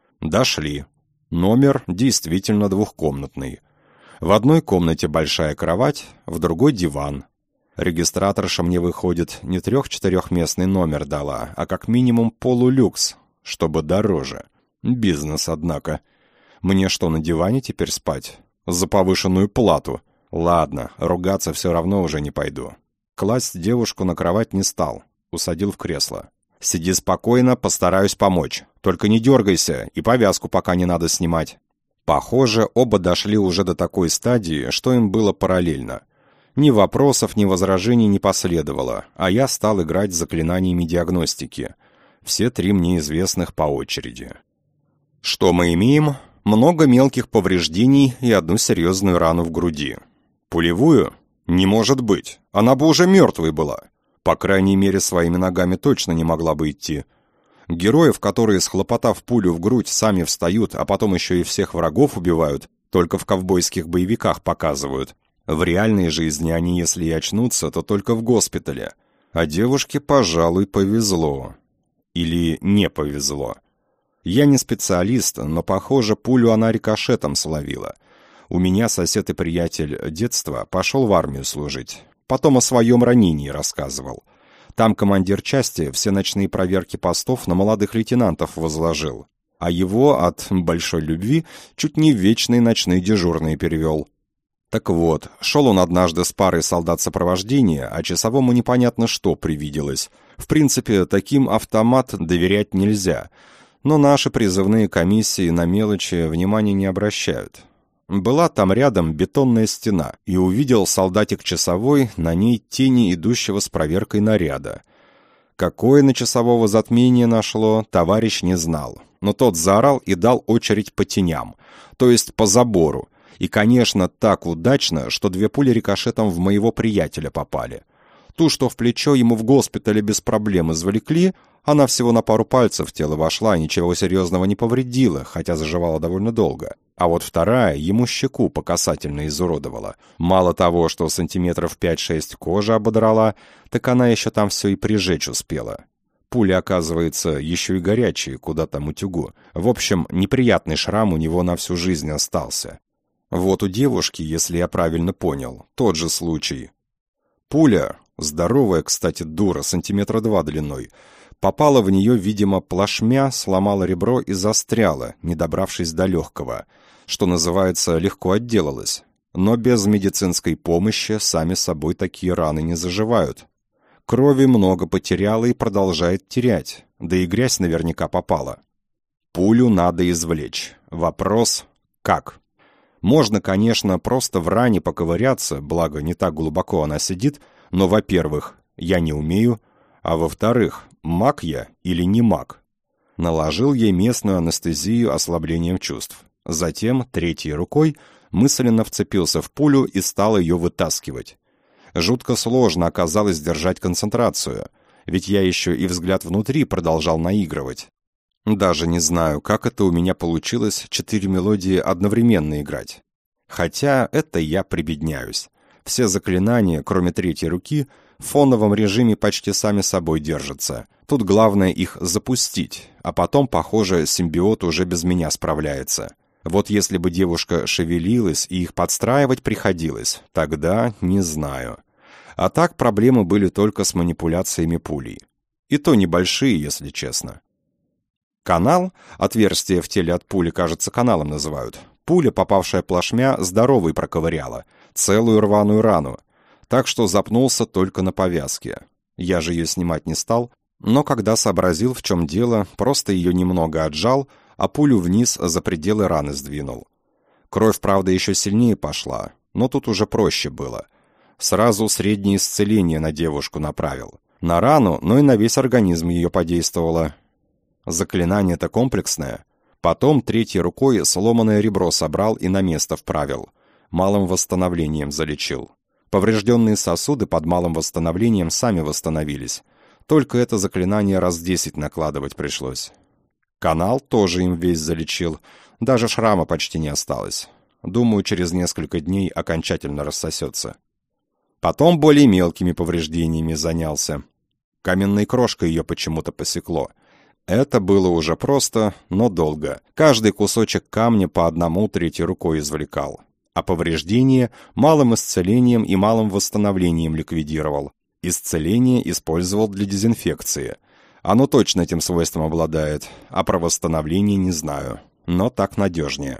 Дошли. Номер действительно двухкомнатный. В одной комнате большая кровать, в другой диван. Регистраторша мне, выходит, не 3-4-местный номер дала, а как минимум полулюкс, чтобы дороже. Бизнес, однако. Мне что, на диване теперь спать? За повышенную плату? Ладно, ругаться все равно уже не пойду. Класть девушку на кровать не стал, усадил в кресло. «Сиди спокойно, постараюсь помочь. Только не дергайся, и повязку пока не надо снимать». Похоже, оба дошли уже до такой стадии, что им было параллельно. Ни вопросов, ни возражений не последовало, а я стал играть с заклинаниями диагностики. Все 3 мне известных по очереди. Что мы имеем? Много мелких повреждений и 1 серьезную рану в груди. Пулевую? Не может быть. Она бы уже мертвой была. По крайней мере, своими ногами точно не могла бы идти. Героев, которые, схлопотав пулю в грудь, сами встают, а потом еще и всех врагов убивают, только в ковбойских боевиках показывают. В реальной жизни они, если и очнутся, то только в госпитале. А девушке, пожалуй, повезло. Или не повезло. Я не специалист, но, похоже, пулю она рикошетом словила. У меня сосед и приятель детства пошел в армию служить. Потом о своем ранении рассказывал. Там командир части все ночные проверки постов на молодых лейтенантов возложил. А его от большой любви чуть не в вечные ночные дежурные перевел. Так вот, шел он однажды с парой солдат сопровождения, а часовому непонятно что привиделось. В принципе, таким автомат доверять нельзя, но наши призывные комиссии на мелочи внимания не обращают. Была там рядом бетонная стена, и увидел солдатик часовой на ней тени идущего с проверкой наряда. Какое на часового затмение нашло, товарищ не знал, но тот заорал и дал очередь по теням, то есть по забору. И, конечно, так удачно, что 2 пули рикошетом в моего приятеля попали. Ту, что в плечо, ему в госпитале без проблем извлекли, она всего на пару пальцев в тело вошла и ничего серьезного не повредила, хотя заживала довольно долго. А вот вторая ему щеку по касательно изуродовала. Мало того, что сантиметров 5-6 кожи ободрала, так она еще там все и прижечь успела. Пули, оказывается, еще и горячие, куда там утюгу. В общем, неприятный шрам у него на всю жизнь остался. Вот у девушки, если я правильно понял, тот же случай. Пуля, здоровая, кстати, дура, 2 сантиметра длиной, попала в нее, видимо, плашмя, сломала ребро и застряла, не добравшись до легкого. Что называется, легко отделалась. Но без медицинской помощи сами собой такие раны не заживают. Крови много потеряла и продолжает терять, да и грязь наверняка попала. Пулю надо извлечь. Вопрос – как? Можно, конечно, просто в ране поковыряться, благо не так глубоко она сидит, но, во-первых, я не умею, а во-вторых, маг я или не маг. Наложил ей местную анестезию ослаблением чувств. Затем, 3-й рукой, мысленно вцепился в пулю и стал ее вытаскивать. Жутко сложно оказалось держать концентрацию, ведь я еще и взгляд внутри продолжал наигрывать. Даже не знаю, как это у меня получилось 4 мелодии одновременно играть. Хотя это я прибедняюсь. Все заклинания, кроме 3-й руки, в фоновом режиме почти сами собой держатся. Тут главное их запустить, а потом, похоже, симбиот уже без меня справляется. Вот если бы девушка шевелилась и их подстраивать приходилось, тогда не знаю. А так проблемы были только с манипуляциями пулей. И то небольшие, если честно. Канал, отверстие в теле от пули, кажется, каналом называют. Пуля, попавшая плашмя, здоровой проковыряла, целую рваную рану. Так что запнулся только на повязке. Я же ее снимать не стал, но когда сообразил, в чем дело, просто ее немного отжал, а пулю вниз за пределы раны сдвинул. Кровь, правда, еще сильнее пошла, но тут уже проще было. Сразу среднее исцеление на девушку направил. На рану, но и на весь организм ее подействовало. Заклинание-то комплексное. Потом 3-й рукой сломанное ребро собрал и на место вправил. Малым восстановлением залечил. Поврежденные сосуды под малым восстановлением сами восстановились. Только это заклинание раз 10 накладывать пришлось. Канал тоже им весь залечил. Даже шрама почти не осталось. Думаю, через несколько дней окончательно рассосется. Потом более мелкими повреждениями занялся. Каменной крошкой ее почему-то посекло. Это было уже просто, но долго. Каждый кусочек камня по одному 3-й рукой извлекал. А повреждение малым исцелением и малым восстановлением ликвидировал. Исцеление использовал для дезинфекции. Оно точно этим свойством обладает, а про восстановление не знаю, но так надежнее.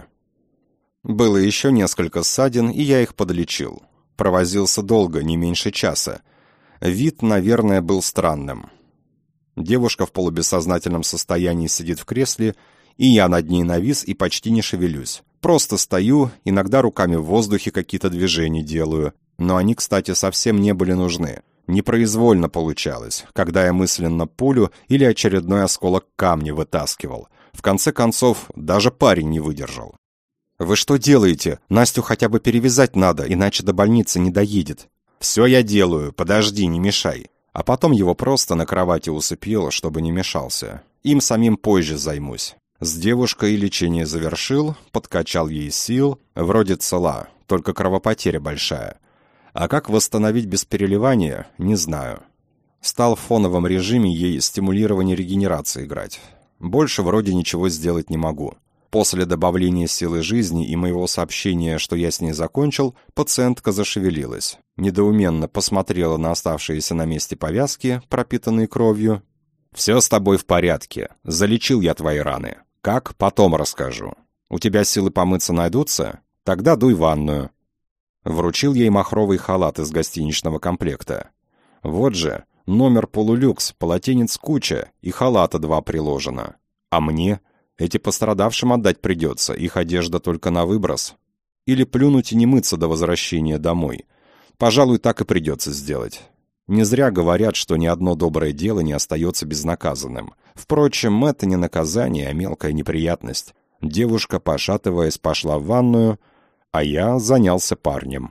Было еще несколько ссадин, и я их подлечил. Провозился долго, не меньше часа. Вид, наверное, был странным. Девушка в полубессознательном состоянии сидит в кресле, и я над ней навис и почти не шевелюсь. Просто стою, иногда руками в воздухе какие-то движения делаю, но они, кстати, совсем не были нужны. Непроизвольно получалось, когда я мысленно пулю или очередной осколок камня вытаскивал. В конце концов, даже парень не выдержал. «Вы что делаете? Настю хотя бы перевязать надо, иначе до больницы не доедет». «Все я делаю, подожди, не мешай». А потом его просто на кровати усыпил, чтобы не мешался. Им самим позже займусь. С девушкой лечение завершил, подкачал ей сил, вроде цела, только кровопотеря большая. А как восстановить без переливания, не знаю. Стал в фоновом режиме ей стимулирование регенерации играть. Больше вроде ничего сделать не могу. После добавления силы жизни и моего сообщения, что я с ней закончил, пациентка зашевелилась. Недоуменно посмотрела на оставшиеся на месте повязки, пропитанные кровью. «Все с тобой в порядке. Залечил я твои раны. Как? Потом расскажу. У тебя силы помыться найдутся? Тогда дуй в ванную». Вручил ей махровый халат из гостиничного комплекта. Вот же, номер полулюкс, полотенец куча, и халата 2 приложено. А мне? Эти пострадавшим отдать придется, их одежда только на выброс. Или плюнуть и не мыться до возвращения домой. Пожалуй, так и придется сделать. Не зря говорят, что ни одно доброе дело не остается безнаказанным. Впрочем, это не наказание, а мелкая неприятность. Девушка, пошатываясь, пошла в ванную, а я занялся парнем.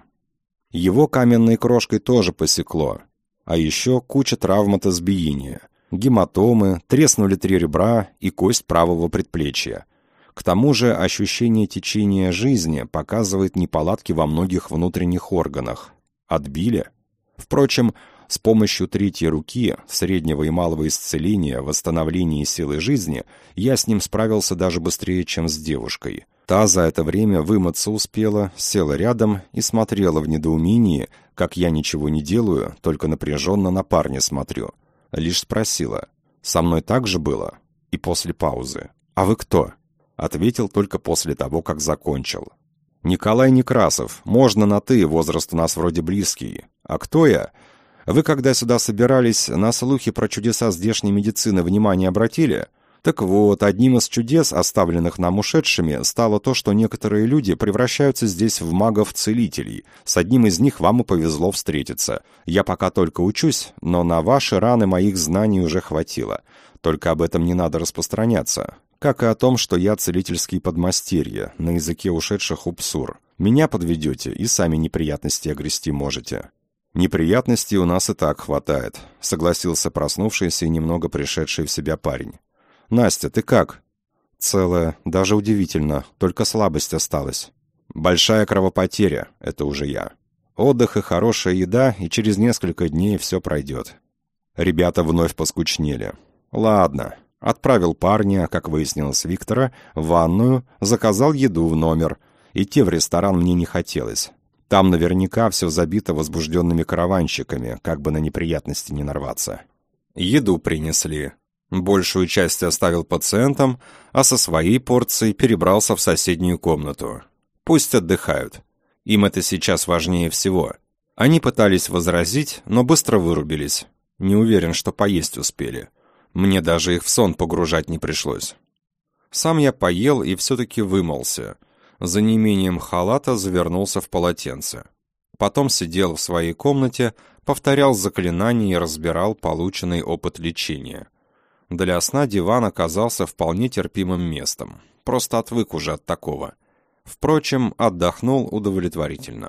Его каменной крошкой тоже посекло. А еще куча травм от избиения. Гематомы, треснули 3 ребра и кость правого предплечья. К тому же ощущение течения жизни показывает неполадки во многих внутренних органах. Отбили? Впрочем, с помощью 3-й руки, среднего и малого исцеления, восстановления силы жизни, я с ним справился даже быстрее, чем с девушкой. Та за это время вымыться успела, села рядом и смотрела в недоумении, как я ничего не делаю, только напряженно на парня смотрю. Лишь спросила: «Со мной так же было?» И после паузы: «А вы кто?» Ответил только после того, как закончил. «Николай Некрасов, можно на «ты», возраст у нас вроде близкий. А кто я? Вы, когда сюда собирались, на слухи про чудеса здешней медицины внимание обратили? Так вот, одним из чудес, оставленных нам ушедшими, стало то, что некоторые люди превращаются здесь в магов-целителей. С одним из них вам и повезло встретиться. Я пока только учусь, но на ваши раны моих знаний уже хватило. Только об этом не надо распространяться. Как и о том, что я целительский подмастерье, на языке ушедших упсур. Меня подведете и сами неприятности огрести можете». «Неприятностей у нас и так хватает», — согласился проснувшийся и немного пришедший в себя парень. «Настя, ты как?» «Целая, даже удивительно, только слабость осталась». «Большая кровопотеря, это уже я. Отдых и хорошая еда, и через несколько дней все пройдет». Ребята вновь поскучнели. «Ладно». Отправил парня, как выяснилось Виктора, в ванную, заказал еду в номер. Идти в ресторан мне не хотелось. Там наверняка все забито возбужденными караванщиками, как бы на неприятности не нарваться. Еду принесли. Большую часть оставил пациентам, а со своей порцией перебрался в соседнюю комнату. Пусть отдыхают. Им это сейчас важнее всего. Они пытались возразить, но быстро вырубились. Не уверен, что поесть успели. Мне даже их в сон погружать не пришлось. Сам я поел и все-таки вымылся. За неимением халата завернулся в полотенце. Потом сидел в своей комнате, повторял заклинания и разбирал полученный опыт лечения. Для сна диван оказался вполне терпимым местом. Просто отвык уже от такого. Впрочем, отдохнул удовлетворительно.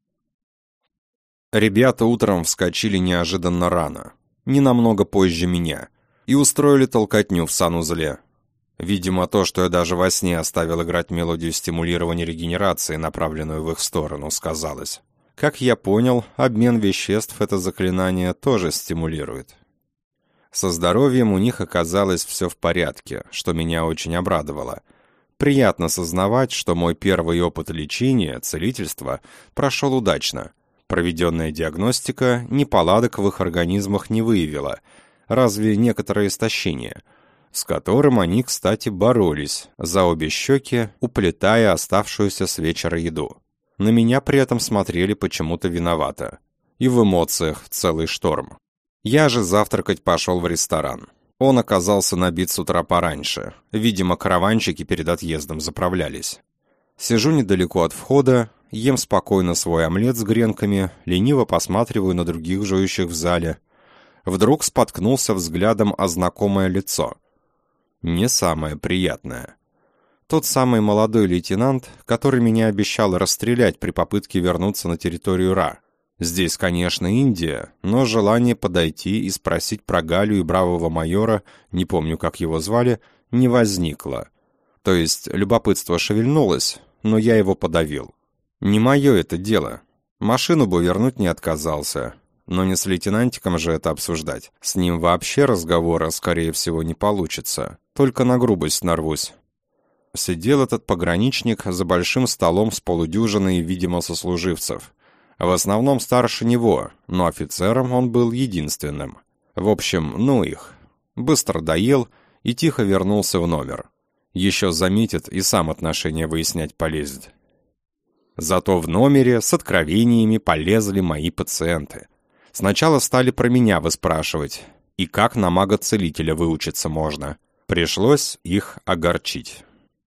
Ребята утром вскочили неожиданно рано, не намного позже меня, и устроили толкотню в санузле. Видимо, то, что я даже во сне оставил играть мелодию стимулирования регенерации, направленную в их сторону, сказалось. Как я понял, обмен веществ это заклинание тоже стимулирует. Со здоровьем у них оказалось все в порядке, что меня очень обрадовало. Приятно сознавать, что мой первый опыт лечения, целительства, прошел удачно. Проведенная диагностика неполадок в их организмах не выявила, разве некоторое истощение, с которым они, кстати, боролись, за обе щеки, уплетая оставшуюся с вечера еду. На меня при этом смотрели почему-то виновато. И в эмоциях целый шторм. Я же завтракать пошел в ресторан. Он оказался набит с утра пораньше. Видимо, караванщики перед отъездом заправлялись. Сижу недалеко от входа, ем спокойно свой омлет с гренками, лениво посматриваю на других жующих в зале. Вдруг споткнулся взглядом о знакомое лицо. Не самое приятное. Тот самый молодой лейтенант, который меня обещал расстрелять при попытке вернуться на территорию Ра. Здесь, конечно, Индия, но желание подойти и спросить про Галю и бравого майора, не помню, как его звали, не возникло. То есть любопытство шевельнулось, но я его подавил. Не мое это дело. Машину бы вернуть не отказался. Но не с лейтенантиком же это обсуждать. С ним вообще разговора, скорее всего, не получится. Только на грубость нарвусь. Сидел этот пограничник за большим столом с полудюжиной, видимо, сослуживцев. В основном старше него, но офицером он был единственным. В общем, ну их. Быстро доел и тихо вернулся в номер. Еще заметит и сам отношения выяснять полезет. Зато в номере с откровениями полезли мои пациенты. Сначала стали про меня выспрашивать, и как на мага-целителя выучиться можно. Пришлось их огорчить.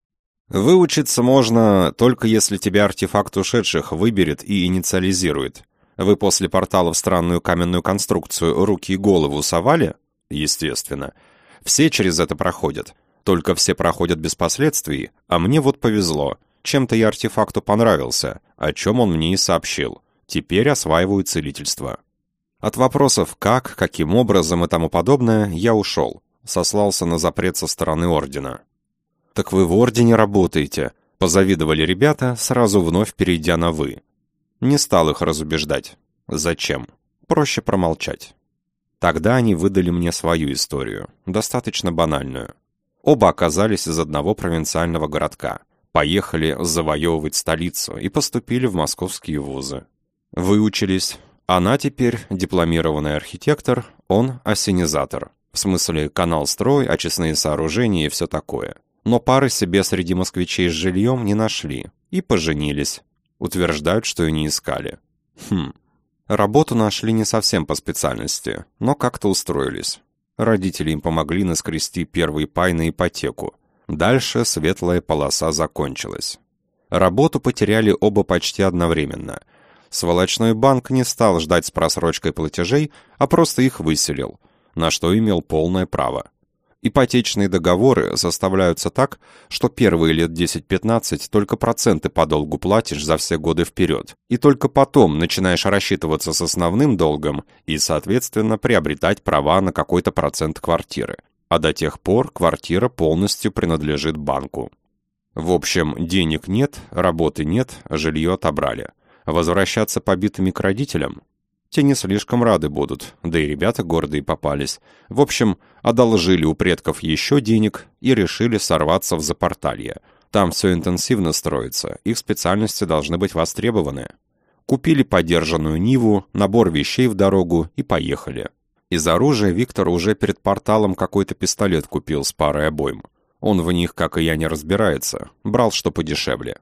Выучиться можно, только если тебя артефакт ушедших выберет и инициализирует. Вы после портала в странную каменную конструкцию руки и голову совали? Естественно. Все через это проходят. Только все проходят без последствий, а мне вот повезло. Чем-то я артефакту понравился, о чем он мне и сообщил. Теперь осваиваю целительство. От вопросов как, каким образом и тому подобное я ушел. Сослался на запрет со стороны ордена. «Так вы в ордене работаете», — позавидовали ребята, сразу вновь перейдя на «вы». Не стал их разубеждать. Зачем? Проще промолчать. Тогда они выдали мне свою историю, достаточно банальную. Оба оказались из одного провинциального городка. Поехали завоевывать столицу и поступили в московские вузы. Выучились. Она теперь дипломированный архитектор, он ассенизатор. В смысле канал-строй, очистные сооружения и все такое. Но пары себе среди москвичей с жильем не нашли. И поженились. Утверждают, что и не искали. Работу нашли не совсем по специальности, но как-то устроились. Родители им помогли наскрести первый пай на ипотеку. Дальше светлая полоса закончилась. Работу потеряли оба почти одновременно. Сволочной банк не стал ждать с просрочкой платежей, а просто их выселил, на что имел полное право. Ипотечные договоры составляются так, что первые лет 10-15 только проценты по долгу платишь за все годы вперед, и только потом начинаешь рассчитываться с основным долгом и, соответственно, приобретать права на какой-то процент квартиры. А до тех пор квартира полностью принадлежит банку. В общем, денег нет, работы нет, жилье отобрали. Возвращаться побитыми к родителям? Те не слишком рады будут, да и ребята гордые попались. В общем, одолжили у предков еще денег и решили сорваться в Запорталье. Там все интенсивно строится, их специальности должны быть востребованы. Купили подержанную Ниву, набор вещей в дорогу и поехали. Из оружия Виктор уже перед порталом какой-то пистолет купил с парой обойм. Он в них, как и я, не разбирается, брал что подешевле.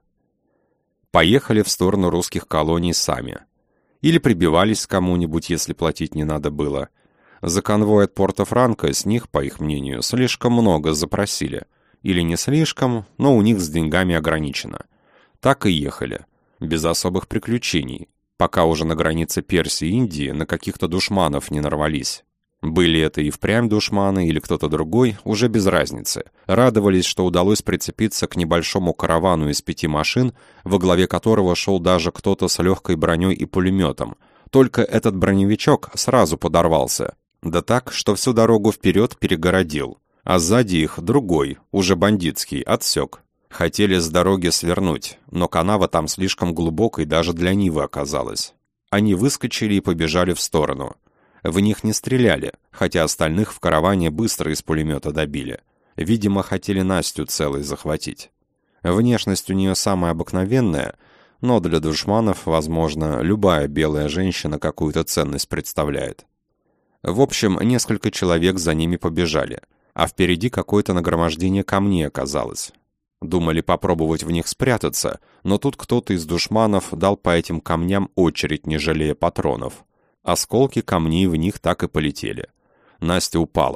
Поехали в сторону русских колоний сами. Или прибивались к кому-нибудь, если платить не надо было. За конвой от Порто-Франко с них, по их мнению, слишком много запросили. Или не слишком, но у них с деньгами ограничено. Так и ехали. Без особых приключений. Пока уже на границе Персии и Индии на каких-то душманов не нарвались. Были это и впрямь душманы или кто-то другой, уже без разницы. Радовались, что удалось прицепиться к небольшому каравану из 5 машин, во главе которого шел даже кто-то с легкой броней и пулеметом. Только этот броневичок сразу подорвался. Да так, что всю дорогу вперед перегородил. А сзади их другой, уже бандитский, отсек. Хотели с дороги свернуть, но канава там слишком глубокой даже для Нивы оказалась. Они выскочили и побежали в сторону. В них не стреляли, хотя остальных в караване быстро из пулемета добили. Видимо, хотели Настю целой захватить. Внешность у нее самая обыкновенная, но для душманов, возможно, любая белая женщина какую-то ценность представляет. В общем, несколько человек за ними побежали, а впереди какое-то нагромождение камней оказалось. Думали попробовать в них спрятаться, но тут кто-то из душманов дал по этим камням очередь, не жалея патронов. Осколки камней в них так и полетели. Настя упала.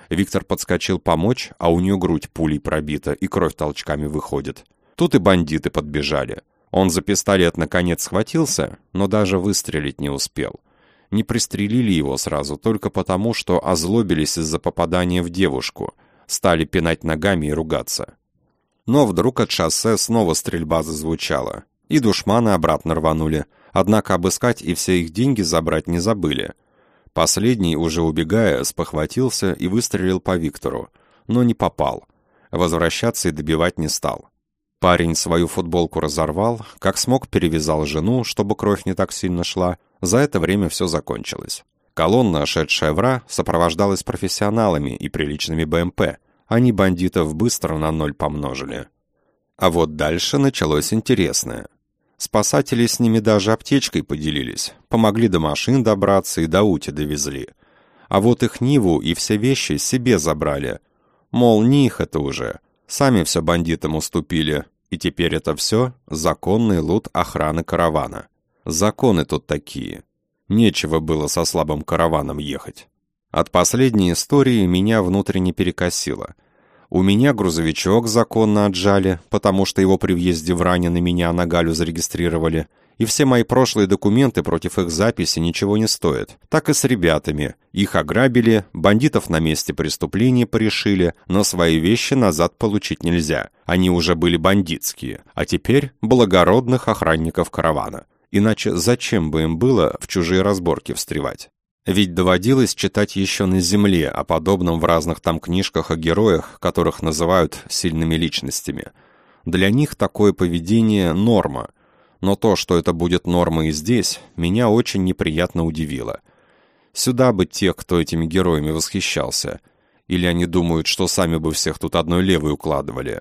Виктор подскочил помочь, а у нее грудь пулей пробита и кровь толчками выходит. Тут и бандиты подбежали. Он за пистолет наконец схватился, но даже выстрелить не успел. Не пристрелили его сразу только потому, что озлобились из-за попадания в девушку, стали пинать ногами и ругаться. Но вдруг от шоссе снова стрельба зазвучала, и душманы обратно рванули, однако обыскать и все их деньги забрать не забыли. Последний, уже убегая, спохватился и выстрелил по Виктору, но не попал. Возвращаться и добивать не стал. Парень свою футболку разорвал, как смог перевязал жену, чтобы кровь не так сильно шла. За это время все закончилось. Колонна, шедшая в Ра, сопровождалась профессионалами и приличными БМП. Они бандитов быстро на 0 помножили. А вот дальше началось интересное. Спасатели с ними даже аптечкой поделились, помогли до машин добраться и до Ути довезли. А вот их Ниву и все вещи себе забрали. Мол, не их это уже. Сами все бандитам уступили, и теперь это все законный лут охраны каравана. Законы тут такие. Нечего было со слабым караваном ехать. От последней истории меня внутренне перекосило. У меня грузовичок законно отжали, потому что его при въезде в Ране на меня на Галю зарегистрировали, и все мои прошлые документы против их записи ничего не стоят. Так и с ребятами. Их ограбили, бандитов на месте преступления порешили, но свои вещи назад получить нельзя. Они уже были бандитские, а теперь благородных охранников каравана. Иначе зачем бы им было в чужие разборки встревать? Ведь доводилось читать еще на земле о подобном в разных там книжках о героях, которых называют сильными личностями. Для них такое поведение – норма. Но то, что это будет нормой и здесь, меня очень неприятно удивило. Сюда бы тех, кто этими героями восхищался. Или они думают, что сами бы всех тут одной левой укладывали.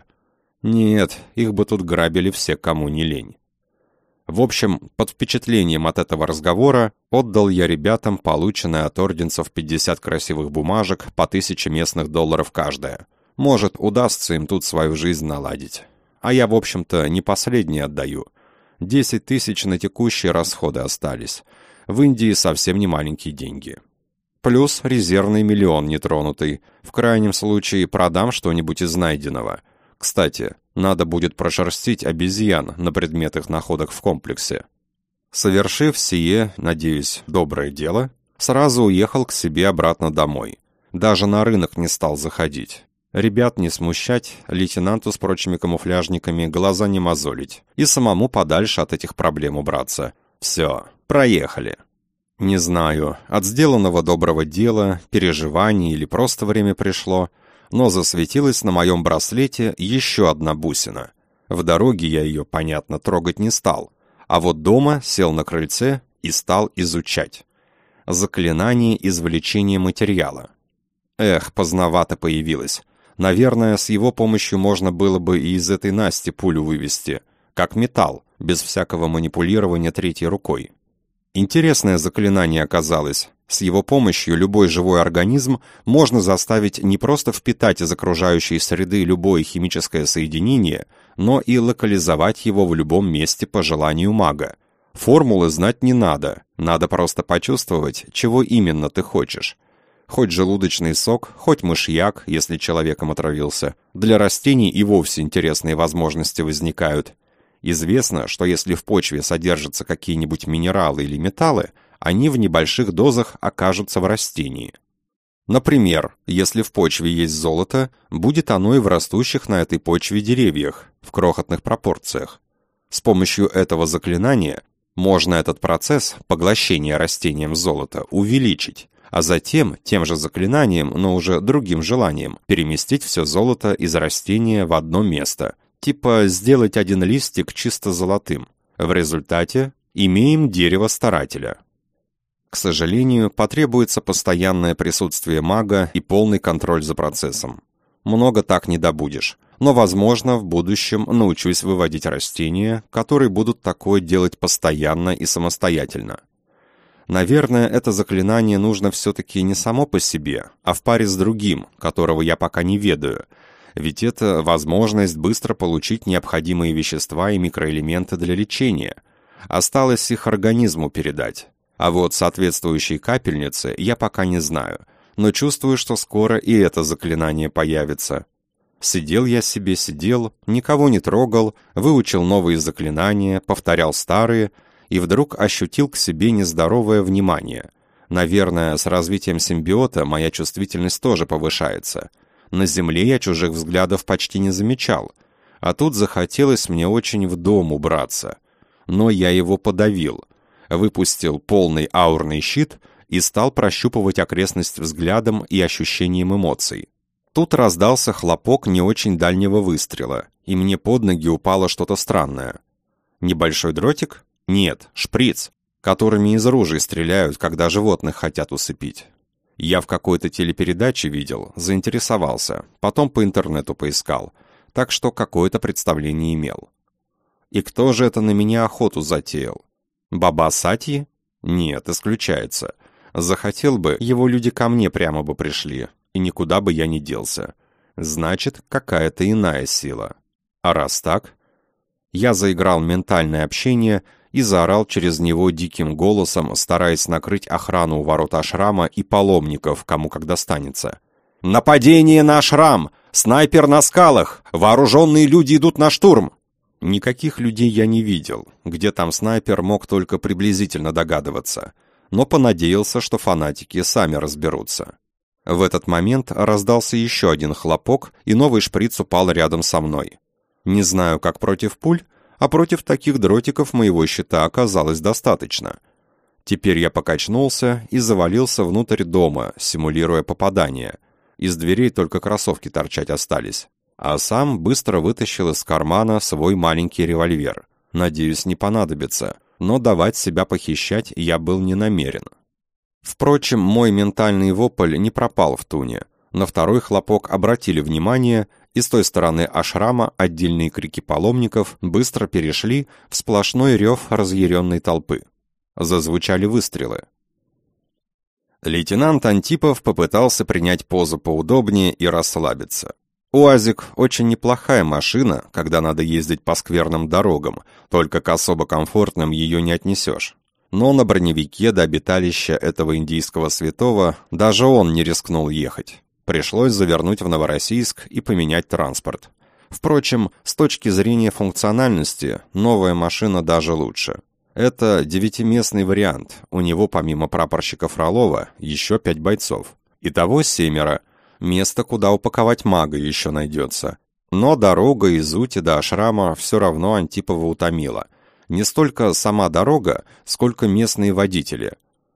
Нет, их бы тут грабили все, кому не лень. В общем, под впечатлением от этого разговора отдал я ребятам полученное от орденцев 50 красивых бумажек по 1000 местных долларов каждая. Может, удастся им тут свою жизнь наладить. А я, в общем-то, не последнее отдаю. 10 тысяч на текущие расходы остались. В Индии совсем не маленькие деньги. Плюс резервный миллион нетронутый. В крайнем случае продам что-нибудь из найденного. Кстати, надо будет прошерстить обезьян на предмет их находок в комплексе. Совершив сие, надеюсь, доброе дело, сразу уехал к себе обратно домой. Даже на рынок не стал заходить. Ребят не смущать, лейтенанту с прочими камуфляжниками глаза не мозолить. И самому подальше от этих проблем убраться. Все, проехали. Не знаю, от сделанного доброго дела, переживаний или просто время пришло, но засветилась на моем браслете еще одна бусина. В дороге я ее, понятно, трогать не стал, а вот дома сел на крыльце и стал изучать. Заклинание извлечения материала. Эх, поздновато появилось. Наверное, с его помощью можно было бы и из этой Насти пулю вывести, как металл, без всякого манипулирования третьей рукой. Интересное заклинание оказалось. С его помощью любой живой организм можно заставить не просто впитать из окружающей среды любое химическое соединение, но и локализовать его в любом месте по желанию мага. Формулы знать не надо, надо просто почувствовать, чего именно ты хочешь. Хоть желудочный сок, хоть мышьяк, если человеком отравился. Для растений и вовсе интересные возможности возникают. Известно, что если в почве содержатся какие-нибудь минералы или металлы, они в небольших дозах окажутся в растении. Например, если в почве есть золото, будет оно и в растущих на этой почве деревьях, в крохотных пропорциях. С помощью этого заклинания можно этот процесс поглощения растением золота увеличить, а затем тем же заклинанием, но уже другим желанием, переместить все золото из растения в одно место, типа сделать один листик чисто золотым. В результате имеем дерево старателя. К сожалению, потребуется постоянное присутствие мага и полный контроль за процессом. Много так не добудешь, но, возможно, в будущем научусь выводить растения, которые будут такое делать постоянно и самостоятельно. Наверное, это заклинание нужно все-таки не само по себе, а в паре с другим, которого я пока не ведаю, ведь это возможность быстро получить необходимые вещества и микроэлементы для лечения. Осталось их организму передать. А вот соответствующей капельницы я пока не знаю. но чувствую, что скоро и это заклинание появится. Сидел я себе, никого не трогал, выучил новые заклинания, повторял старые, и вдруг ощутил к себе нездоровое внимание. Наверное, с развитием симбиота моя чувствительность тоже повышается. На земле я чужих взглядов почти не замечал, а тут захотелось мне очень в дом убраться. Но я его подавил, выпустил полный аурный щит и стал прощупывать окрестность взглядом и ощущением эмоций. Тут раздался хлопок не очень дальнего выстрела, и мне под ноги упало что-то странное. Небольшой дротик? Нет, шприц, которыми из ружей стреляют, когда животных хотят усыпить. Я в какой-то телепередаче видел, заинтересовался, потом по интернету поискал, так что какое-то представление имел. И кто же это на меня охоту затеял? Баба Сатьи? Нет, исключается. Захотел бы, его люди ко мне прямо бы пришли, и никуда бы я не делся. Значит, какая-то иная сила. А раз так... Я заиграл ментальное общение и заорал через него диким голосом, стараясь накрыть охрану у ворот ашрама и паломников, кому как достанется. «Нападение на ашрам! Снайпер на скалах! Вооруженные люди идут на штурм!» Никаких людей я не видел. Где там снайпер, мог только приблизительно догадываться. Но понадеялся, что фанатики сами разберутся. В этот момент раздался еще один хлопок, и новый шприц упал рядом со мной. Не знаю, как против пуль, а против таких дротиков моего щита оказалось достаточно. Теперь я покачнулся и завалился внутрь дома, симулируя попадание. Из дверей только кроссовки торчать остались. А сам быстро вытащил из кармана свой маленький револьвер. Надеюсь, не понадобится, но давать себя похищать я был не намерен. Впрочем, мой ментальный вопль не пропал в туне. На второй хлопок обратили внимание, и с той стороны ашрама отдельные крики паломников быстро перешли в сплошной рев разъяренной толпы. Зазвучали выстрелы. Лейтенант Антипов попытался принять позу поудобнее и расслабиться. УАЗик – очень неплохая машина, когда надо ездить по скверным дорогам, только к особо комфортным ее не отнесешь. Но на броневике до обиталища этого индийского святого даже он не рискнул ехать. Пришлось завернуть в Новороссийск и поменять транспорт. Впрочем, с точки зрения функциональности, новая машина даже лучше. Это 9-местный вариант, у него помимо прапорщика Фролова еще 5 бойцов. Итого 7. Место, куда упаковать мага, еще найдется. Но дорога из Ути до ашрама все равно Антипова утомила. Не столько сама дорога, сколько местные водители.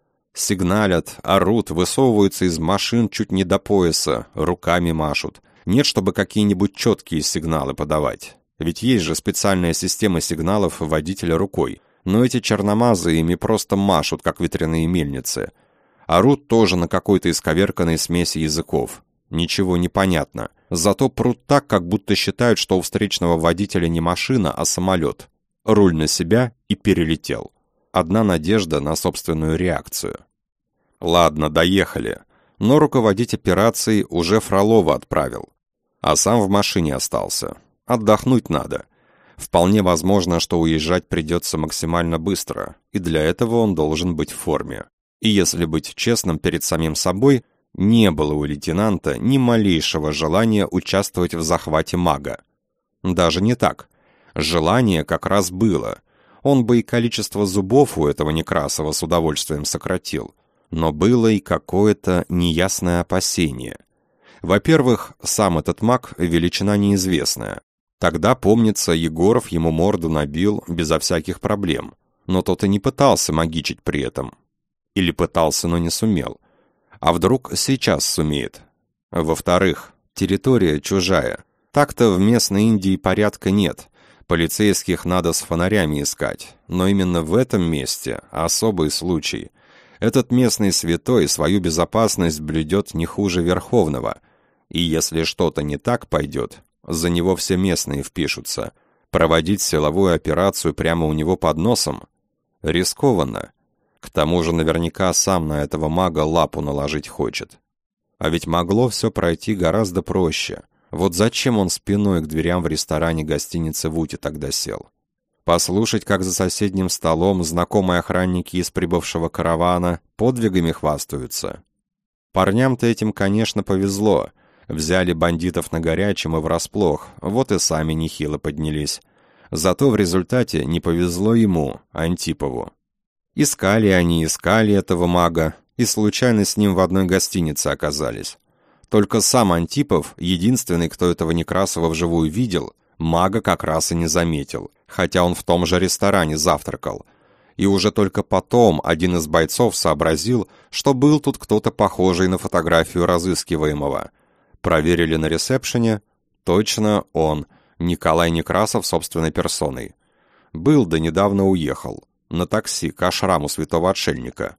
Сигналят, орут, высовываются из машин чуть не до пояса, руками машут. Нет, чтобы какие-нибудь четкие сигналы подавать. Ведь есть же специальная система сигналов водителя рукой. Но эти черномазы ими просто машут, как ветряные мельницы. Орут тоже на какой-то исковерканной смеси языков. Ничего не понятно. Зато прут так, как будто считают, что у встречного водителя не машина, а самолет. Руль на себя и перелетел. Одна надежда на собственную реакцию. Ладно, доехали. Но руководить операцией уже Фролова отправил. А сам в машине остался. Отдохнуть надо. Вполне возможно, что уезжать придется максимально быстро, и для этого он должен быть в форме. И если быть честным перед самим собой, не было у лейтенанта ни малейшего желания участвовать в захвате мага. Даже не так. Желание как раз было. Он бы и количество зубов у этого Некрасова с удовольствием сократил. Но было и какое-то неясное опасение. Во-первых, сам этот маг – величина неизвестная. Тогда, помнится, Егоров ему морду набил безо всяких проблем. Но тот и не пытался магичить при этом. Или пытался, но не сумел. А вдруг сейчас сумеет? Во-вторых, территория чужая. Так-то в местной Индии порядка нет. Полицейских надо с фонарями искать. Но именно в этом месте особый случай. Этот местный святой свою безопасность блюдет не хуже Верховного. И если что-то не так пойдет, за него все местные впишутся. Проводить силовую операцию прямо у него под носом рискованно. К тому же наверняка сам на этого мага лапу наложить хочет. А ведь могло все пройти гораздо проще. Вот зачем он спиной к дверям в ресторане гостиницы в Уте тогда сел? Послушать, как за соседним столом знакомые охранники из прибывшего каравана подвигами хвастаются? Парням-то этим, конечно, повезло. Взяли бандитов на горячем и врасплох, вот и сами нехило поднялись. Зато в результате не повезло ему, Антипову. Искали этого мага, и случайно с ним в одной гостинице оказались. Только сам Антипов, единственный, кто этого Некрасова вживую видел, мага как раз и не заметил, хотя он в том же ресторане завтракал. И уже только потом один из бойцов сообразил, что был тут кто-то похожий на фотографию разыскиваемого. Проверили на ресепшене. Точно он, Николай Некрасов собственной персоной. Был, да недавно уехал. На такси к ашраму святого отшельника.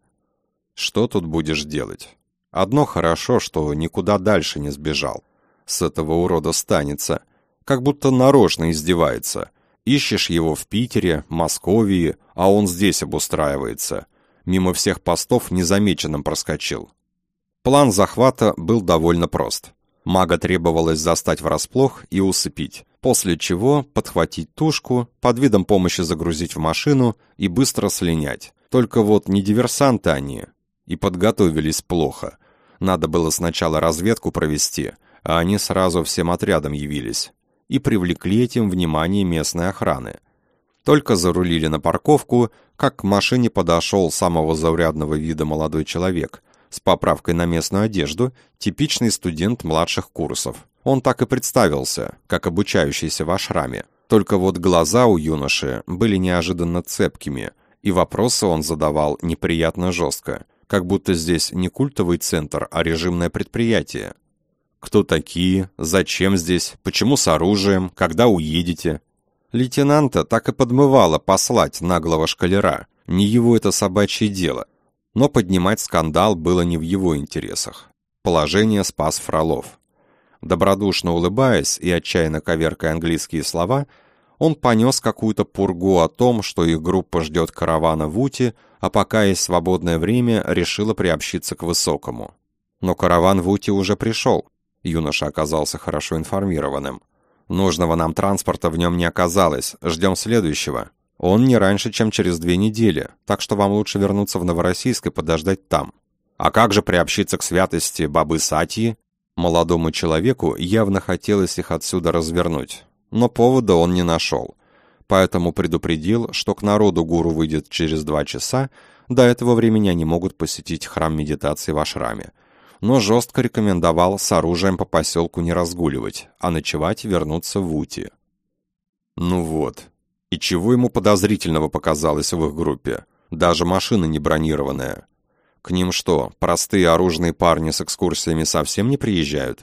Что тут будешь делать? Одно хорошо, что никуда дальше не сбежал. С этого урода станется. Как будто нарочно издевается. Ищешь его в Питере, Московии, а он здесь обустраивается. Мимо всех постов незамеченным проскочил. План захвата был довольно прост. Мага требовалось застать врасплох и усыпить, после чего подхватить тушку, под видом помощи загрузить в машину и быстро слинять. Только вот не диверсанты они, и подготовились плохо. Надо было сначала разведку провести, а они сразу всем отрядом явились и привлекли этим внимание местной охраны. Только зарулили на парковку, как к машине подошел самого заурядного вида молодой человек с поправкой на местную одежду, типичный студент младших курсов. Он так и представился, как обучающийся в ашраме. Только вот глаза у юноши были неожиданно цепкими, и вопросы он задавал неприятно жестко, как будто здесь не культовый центр, а режимное предприятие. Кто такие? Зачем здесь? Почему с оружием? Когда уедете? Лейтенанта так и подмывало послать наглого школяра. Не его это собачье дело. Но поднимать скандал было не в его интересах. Положение спас Фролов. Добродушно улыбаясь и отчаянно коверкая английские слова, он понес какую-то пургу о том, что их группа ждет каравана в Ути, а пока есть свободное время, решила приобщиться к Высокому. Но караван в Ути уже пришел. Юноша оказался хорошо информированным. Нужного нам транспорта в нем не оказалось, ждем следующего. Он не раньше, чем через 2 недели, так что вам лучше вернуться в Новороссийск и подождать там. А как же приобщиться к святости бабы Сатьи? Молодому человеку явно хотелось их отсюда развернуть, но повода он не нашел. Поэтому предупредил, что к народу гуру выйдет через 2 часа, до этого времени они могут посетить храм медитации в ашраме. Но жестко рекомендовал с оружием по поселку не разгуливать, а ночевать и вернуться в Ути. Ну вот. И чего ему подозрительного показалось в их группе? Даже машина не бронированная. К ним что, простые оружные парни с экскурсиями совсем не приезжают?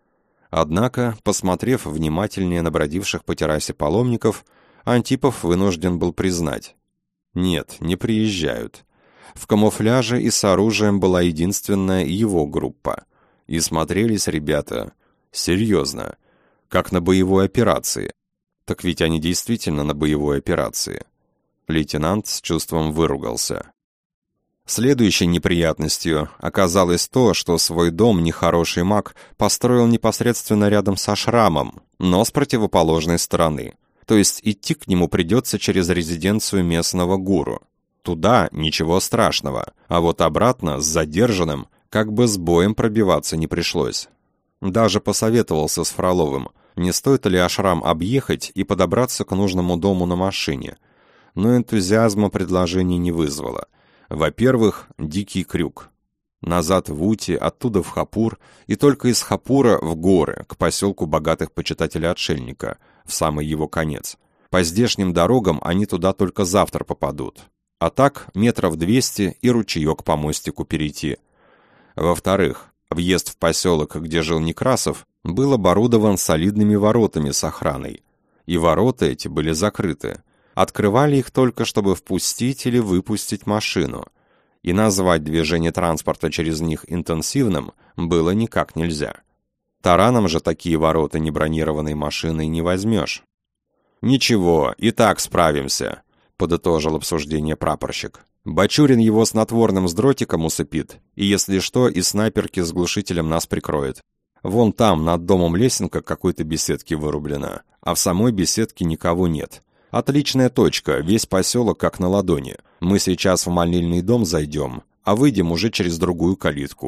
Однако, посмотрев внимательнее на бродивших по террасе паломников, Антипов вынужден был признать. Нет, не приезжают. В камуфляже и с оружием была единственная его группа. И смотрелись ребята серьезно, как на боевой операции. Так ведь они действительно на боевой операции. Лейтенант с чувством выругался. Следующей неприятностью оказалось то, что свой дом нехороший маг построил непосредственно рядом с ашрамом, но с противоположной стороны. То есть идти к нему придется через резиденцию местного гуру. Туда ничего страшного, а вот обратно с задержанным как бы с боем пробиваться не пришлось. Даже посоветовался с Фроловым, не стоит ли ашрам объехать и подобраться к нужному дому на машине. Но энтузиазма предложение не вызвало. Во-первых, дикий крюк. Назад в Ути, оттуда в Хапур, и только из Хапура в горы, к поселку богатых почитателей отшельника, в самый его конец. По здешним дорогам они туда только завтра попадут. А так, 200 метров и ручеек по мостику перейти. Во-вторых, въезд в поселок, где жил Некрасов, был оборудован солидными воротами с охраной. И ворота эти были закрыты. Открывали их только, чтобы впустить или выпустить машину. И назвать движение транспорта через них интенсивным было никак нельзя. Тараном же такие ворота небронированной машиной не возьмешь. «Ничего, и так справимся», — подытожил обсуждение прапорщик. «Бачурин его снотворным с дротиком усыпит, и если что, и снайперки с глушителем нас прикроет. Вон там, над домом лесенка какой-то беседки вырублена, а в самой беседке никого нет. Отличная точка, весь поселок как на ладони. Мы сейчас в молельный дом зайдем, а выйдем уже через другую калитку.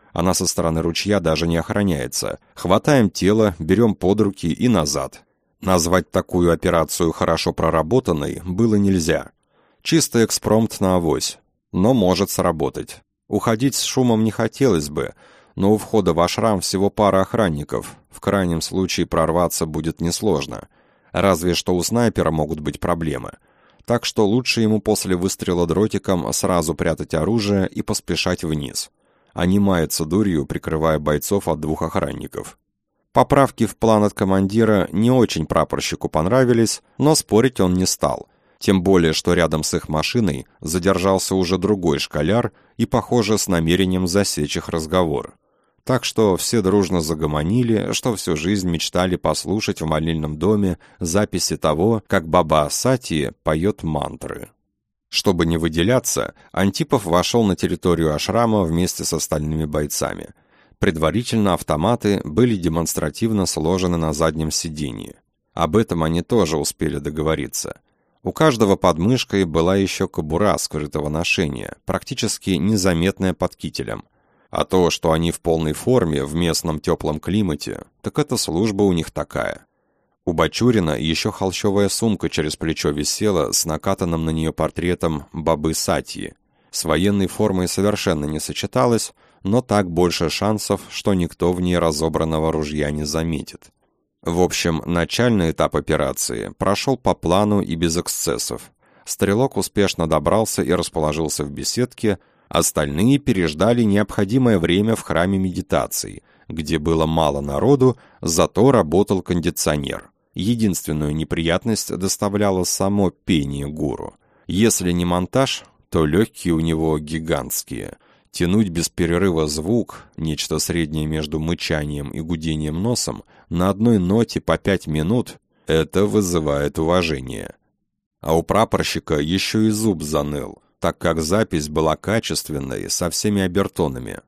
Она со стороны ручья даже не охраняется. Хватаем тело, берем под руки и назад. Назвать такую операцию хорошо проработанной было нельзя. Чисто экспромт на авось, но может сработать. Уходить с шумом не хотелось бы, но у входа в ашрам всего пара охранников. В крайнем случае прорваться будет несложно. Разве что у снайпера могут быть проблемы. Так что лучше ему после выстрела дротиком сразу прятать оружие и поспешать вниз. А не маяться дурью, прикрывая бойцов от 2 охранников. Поправки в план от командира не очень прапорщику понравились, но спорить он не стал. Тем более, что рядом с их машиной задержался уже другой школяр и, похоже, с намерением засечь их разговор. Так что все дружно загомонили, что всю жизнь мечтали послушать в молельном доме записи того, как баба Сати поет мантры. Чтобы не выделяться, Антипов вошел на территорию ашрама вместе с остальными бойцами. Предварительно автоматы были демонстративно сложены на заднем сиденье. Об этом они тоже успели договориться. У каждого под мышкой была еще кобура скрытого ношения, практически незаметная под кителем. А то, что они в полной форме в местном теплом климате, так это служба у них такая. У Бачурина еще холщовая сумка через плечо висела с накатанным на нее портретом бабы Сатьи. С военной формой совершенно не сочеталась, но так больше шансов, что никто в ней разобранного ружья не заметит. В общем, начальный этап операции прошел по плану и без эксцессов. Стрелок успешно добрался и расположился в беседке, остальные переждали необходимое время в храме медитации, где было мало народу, зато работал кондиционер. Единственную неприятность доставляло само пение гуру. Если не монтаж, то легкие у него гигантские. Тянуть без перерыва звук, нечто среднее между мычанием и гудением носом, на одной ноте по 5 минут – это вызывает уважение. А у прапорщика еще и зуб заныл, так как запись была качественной, со всеми обертонами.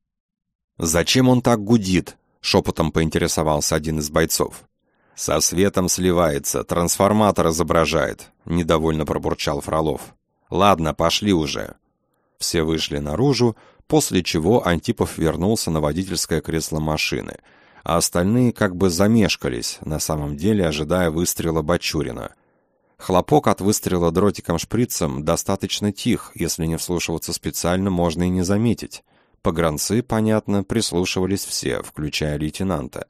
«Зачем он так гудит?» – шепотом поинтересовался один из бойцов. «Со светом сливается, трансформатор изображает», – недовольно пробурчал Фролов. «Ладно, пошли уже». Все вышли наружу, после чего Антипов вернулся на водительское кресло машины, а остальные как бы замешкались, на самом деле ожидая выстрела Бачурина. Хлопок от выстрела дротиком-шприцем достаточно тих, если не вслушиваться специально, можно и не заметить. Погранцы, понятно, прислушивались все, включая лейтенанта.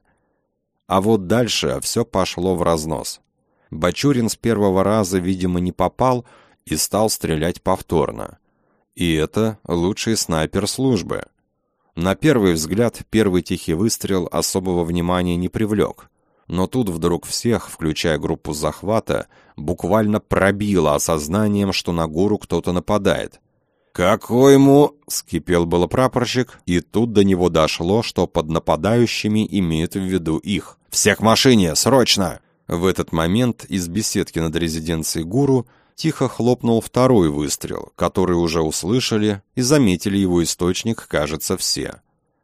А вот дальше все пошло в разнос. Бачурин с первого раза, видимо, не попал и стал стрелять повторно. И это лучший снайпер службы. На первый взгляд, первый тихий выстрел особого внимания не привлек. Но тут вдруг всех, включая группу захвата, буквально пробило осознанием, что на гору кто-то нападает. «Какой ему?» — вскипел было прапорщик, и тут до него дошло, что под нападающими имеют в виду их. «Все к машине! Срочно!» В этот момент из беседки над резиденцией гуру тихо хлопнул второй выстрел, который уже услышали и заметили его источник, кажется, все.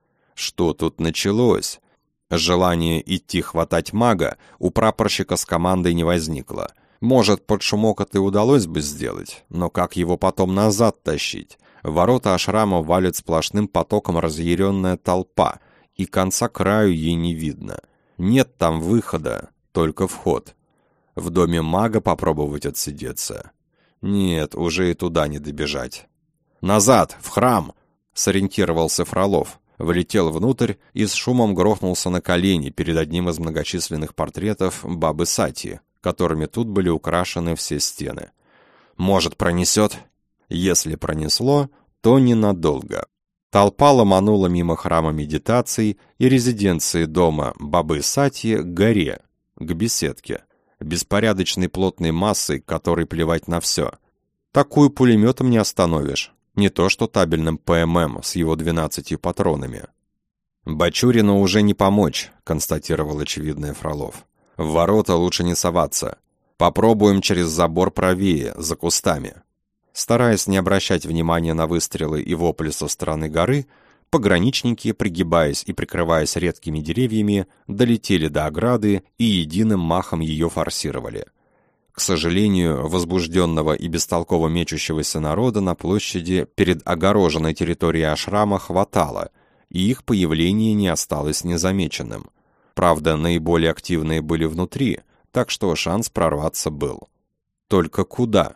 Что тут началось? Желание идти хватать мага у прапорщика с командой не возникло. Может, под шумок это и удалось бы сделать, но как его потом назад тащить? Ворота ашрама валит сплошным потоком разъяренная толпа, и конца краю ей не видно. Нет там выхода, только вход. В доме мага попробовать отсидеться? Нет, уже и туда не добежать. «Назад, в храм!» — сориентировался Фролов. Влетел внутрь и с шумом грохнулся на колени перед одним из многочисленных портретов бабы Сати, которыми тут были украшены все стены. «Может, пронесет?» Если пронесло, то ненадолго. Толпа ломанула мимо храма медитаций и резиденции дома бабы Сати к горе, к беседке. Беспорядочной плотной массой, которой плевать на все. Такую пулеметом не остановишь. Не то что табельным ПММ с его 12 патронами. «Бачурину уже не помочь», — констатировал очевидный Фролов. «В ворота лучше не соваться. Попробуем через забор правее, за кустами». Стараясь не обращать внимания на выстрелы и вопли со стороны горы, пограничники, пригибаясь и прикрываясь редкими деревьями, долетели до ограды и единым махом ее форсировали. К сожалению, возбужденного и бестолково мечущегося народа на площади перед огороженной территорией ашрама хватало, и их появление не осталось незамеченным. Правда, наиболее активные были внутри, так что шанс прорваться был. Только куда?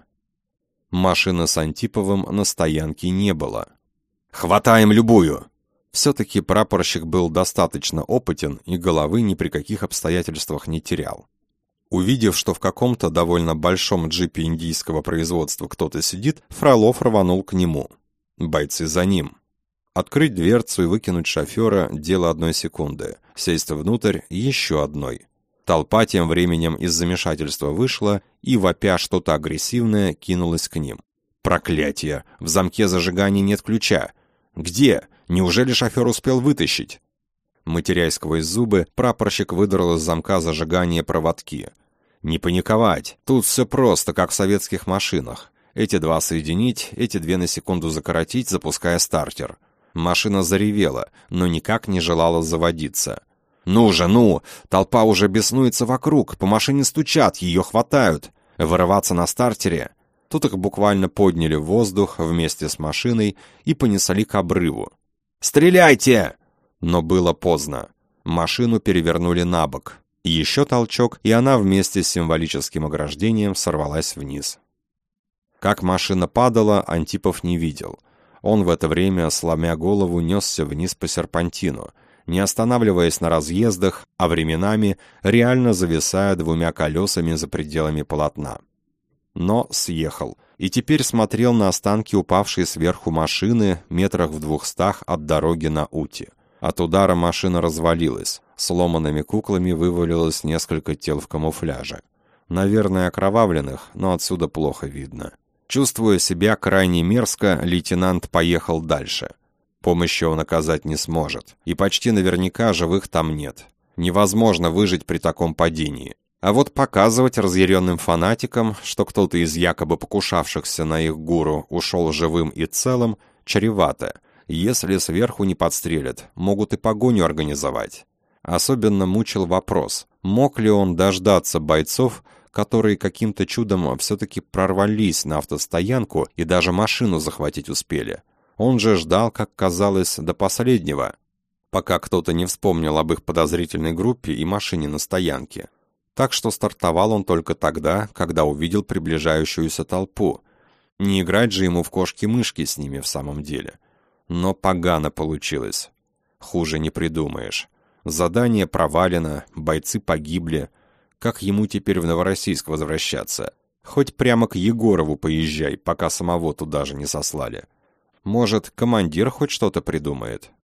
Машины с Антиповым на стоянке не было. «Хватаем любую!» Все-таки прапорщик был достаточно опытен и головы ни при каких обстоятельствах не терял. Увидев, что в каком-то довольно большом джипе индийского производства кто-то сидит, Фролов рванул к нему. Бойцы за ним. Открыть дверцу и выкинуть шофера – дело 1 секунды. Сесть внутрь – еще одной. Толпа тем временем из замешательства вышла и, вопя что-то агрессивное, кинулась к ним. «Проклятие! В замке зажигания нет ключа! Где? Неужели шофер успел вытащить?» Матерясь сквозь зубы, прапорщик выдрал из замка зажигания проводки. «Не паниковать! Тут все просто, как в советских машинах. Эти 2 соединить, эти 2 на секунду закоротить, запуская стартер». Машина заревела, но никак не желала заводиться. «Ну же, ну! Толпа уже беснуется вокруг, по машине стучат, ее хватают! Вырываться на стартере!» Тут их буквально подняли в воздух вместе с машиной и понесли к обрыву. «Стреляйте!» Но было поздно. Машину перевернули на бок. Еще толчок, и она вместе с символическим ограждением сорвалась вниз. Как машина падала, Антипов не видел. Он в это время, сломя голову, несся вниз по серпантину, не останавливаясь на разъездах, а временами реально зависая 2 колесами за пределами полотна. Но съехал, и теперь смотрел на останки упавшей сверху машины метрах в 200 от дороги на Ути. От удара машина развалилась, сломанными куклами вывалилось несколько тел в камуфляже. Наверное, окровавленных, но отсюда плохо видно. Чувствуя себя крайне мерзко, лейтенант поехал дальше. Помощи он оказать не сможет, и почти наверняка живых там нет. Невозможно выжить при таком падении. А вот показывать разъяренным фанатикам, что кто-то из якобы покушавшихся на их гуру ушел живым и целым, чревато. Если сверху не подстрелят, могут и погоню организовать. Особенно мучил вопрос, мог ли он дождаться бойцов, которые каким-то чудом все-таки прорвались на автостоянку и даже машину захватить успели. Он же ждал, как казалось, до последнего, пока кто-то не вспомнил об их подозрительной группе и машине на стоянке. Так что стартовал он только тогда, когда увидел приближающуюся толпу. Не играть же ему в кошки-мышки с ними в самом деле. Но погано получилось. Хуже не придумаешь. Задание провалено, бойцы погибли. Как ему теперь в Новороссийск возвращаться? Хоть прямо к Егорову поезжай, пока самого туда же не сослали. Может, командир хоть что-то придумает?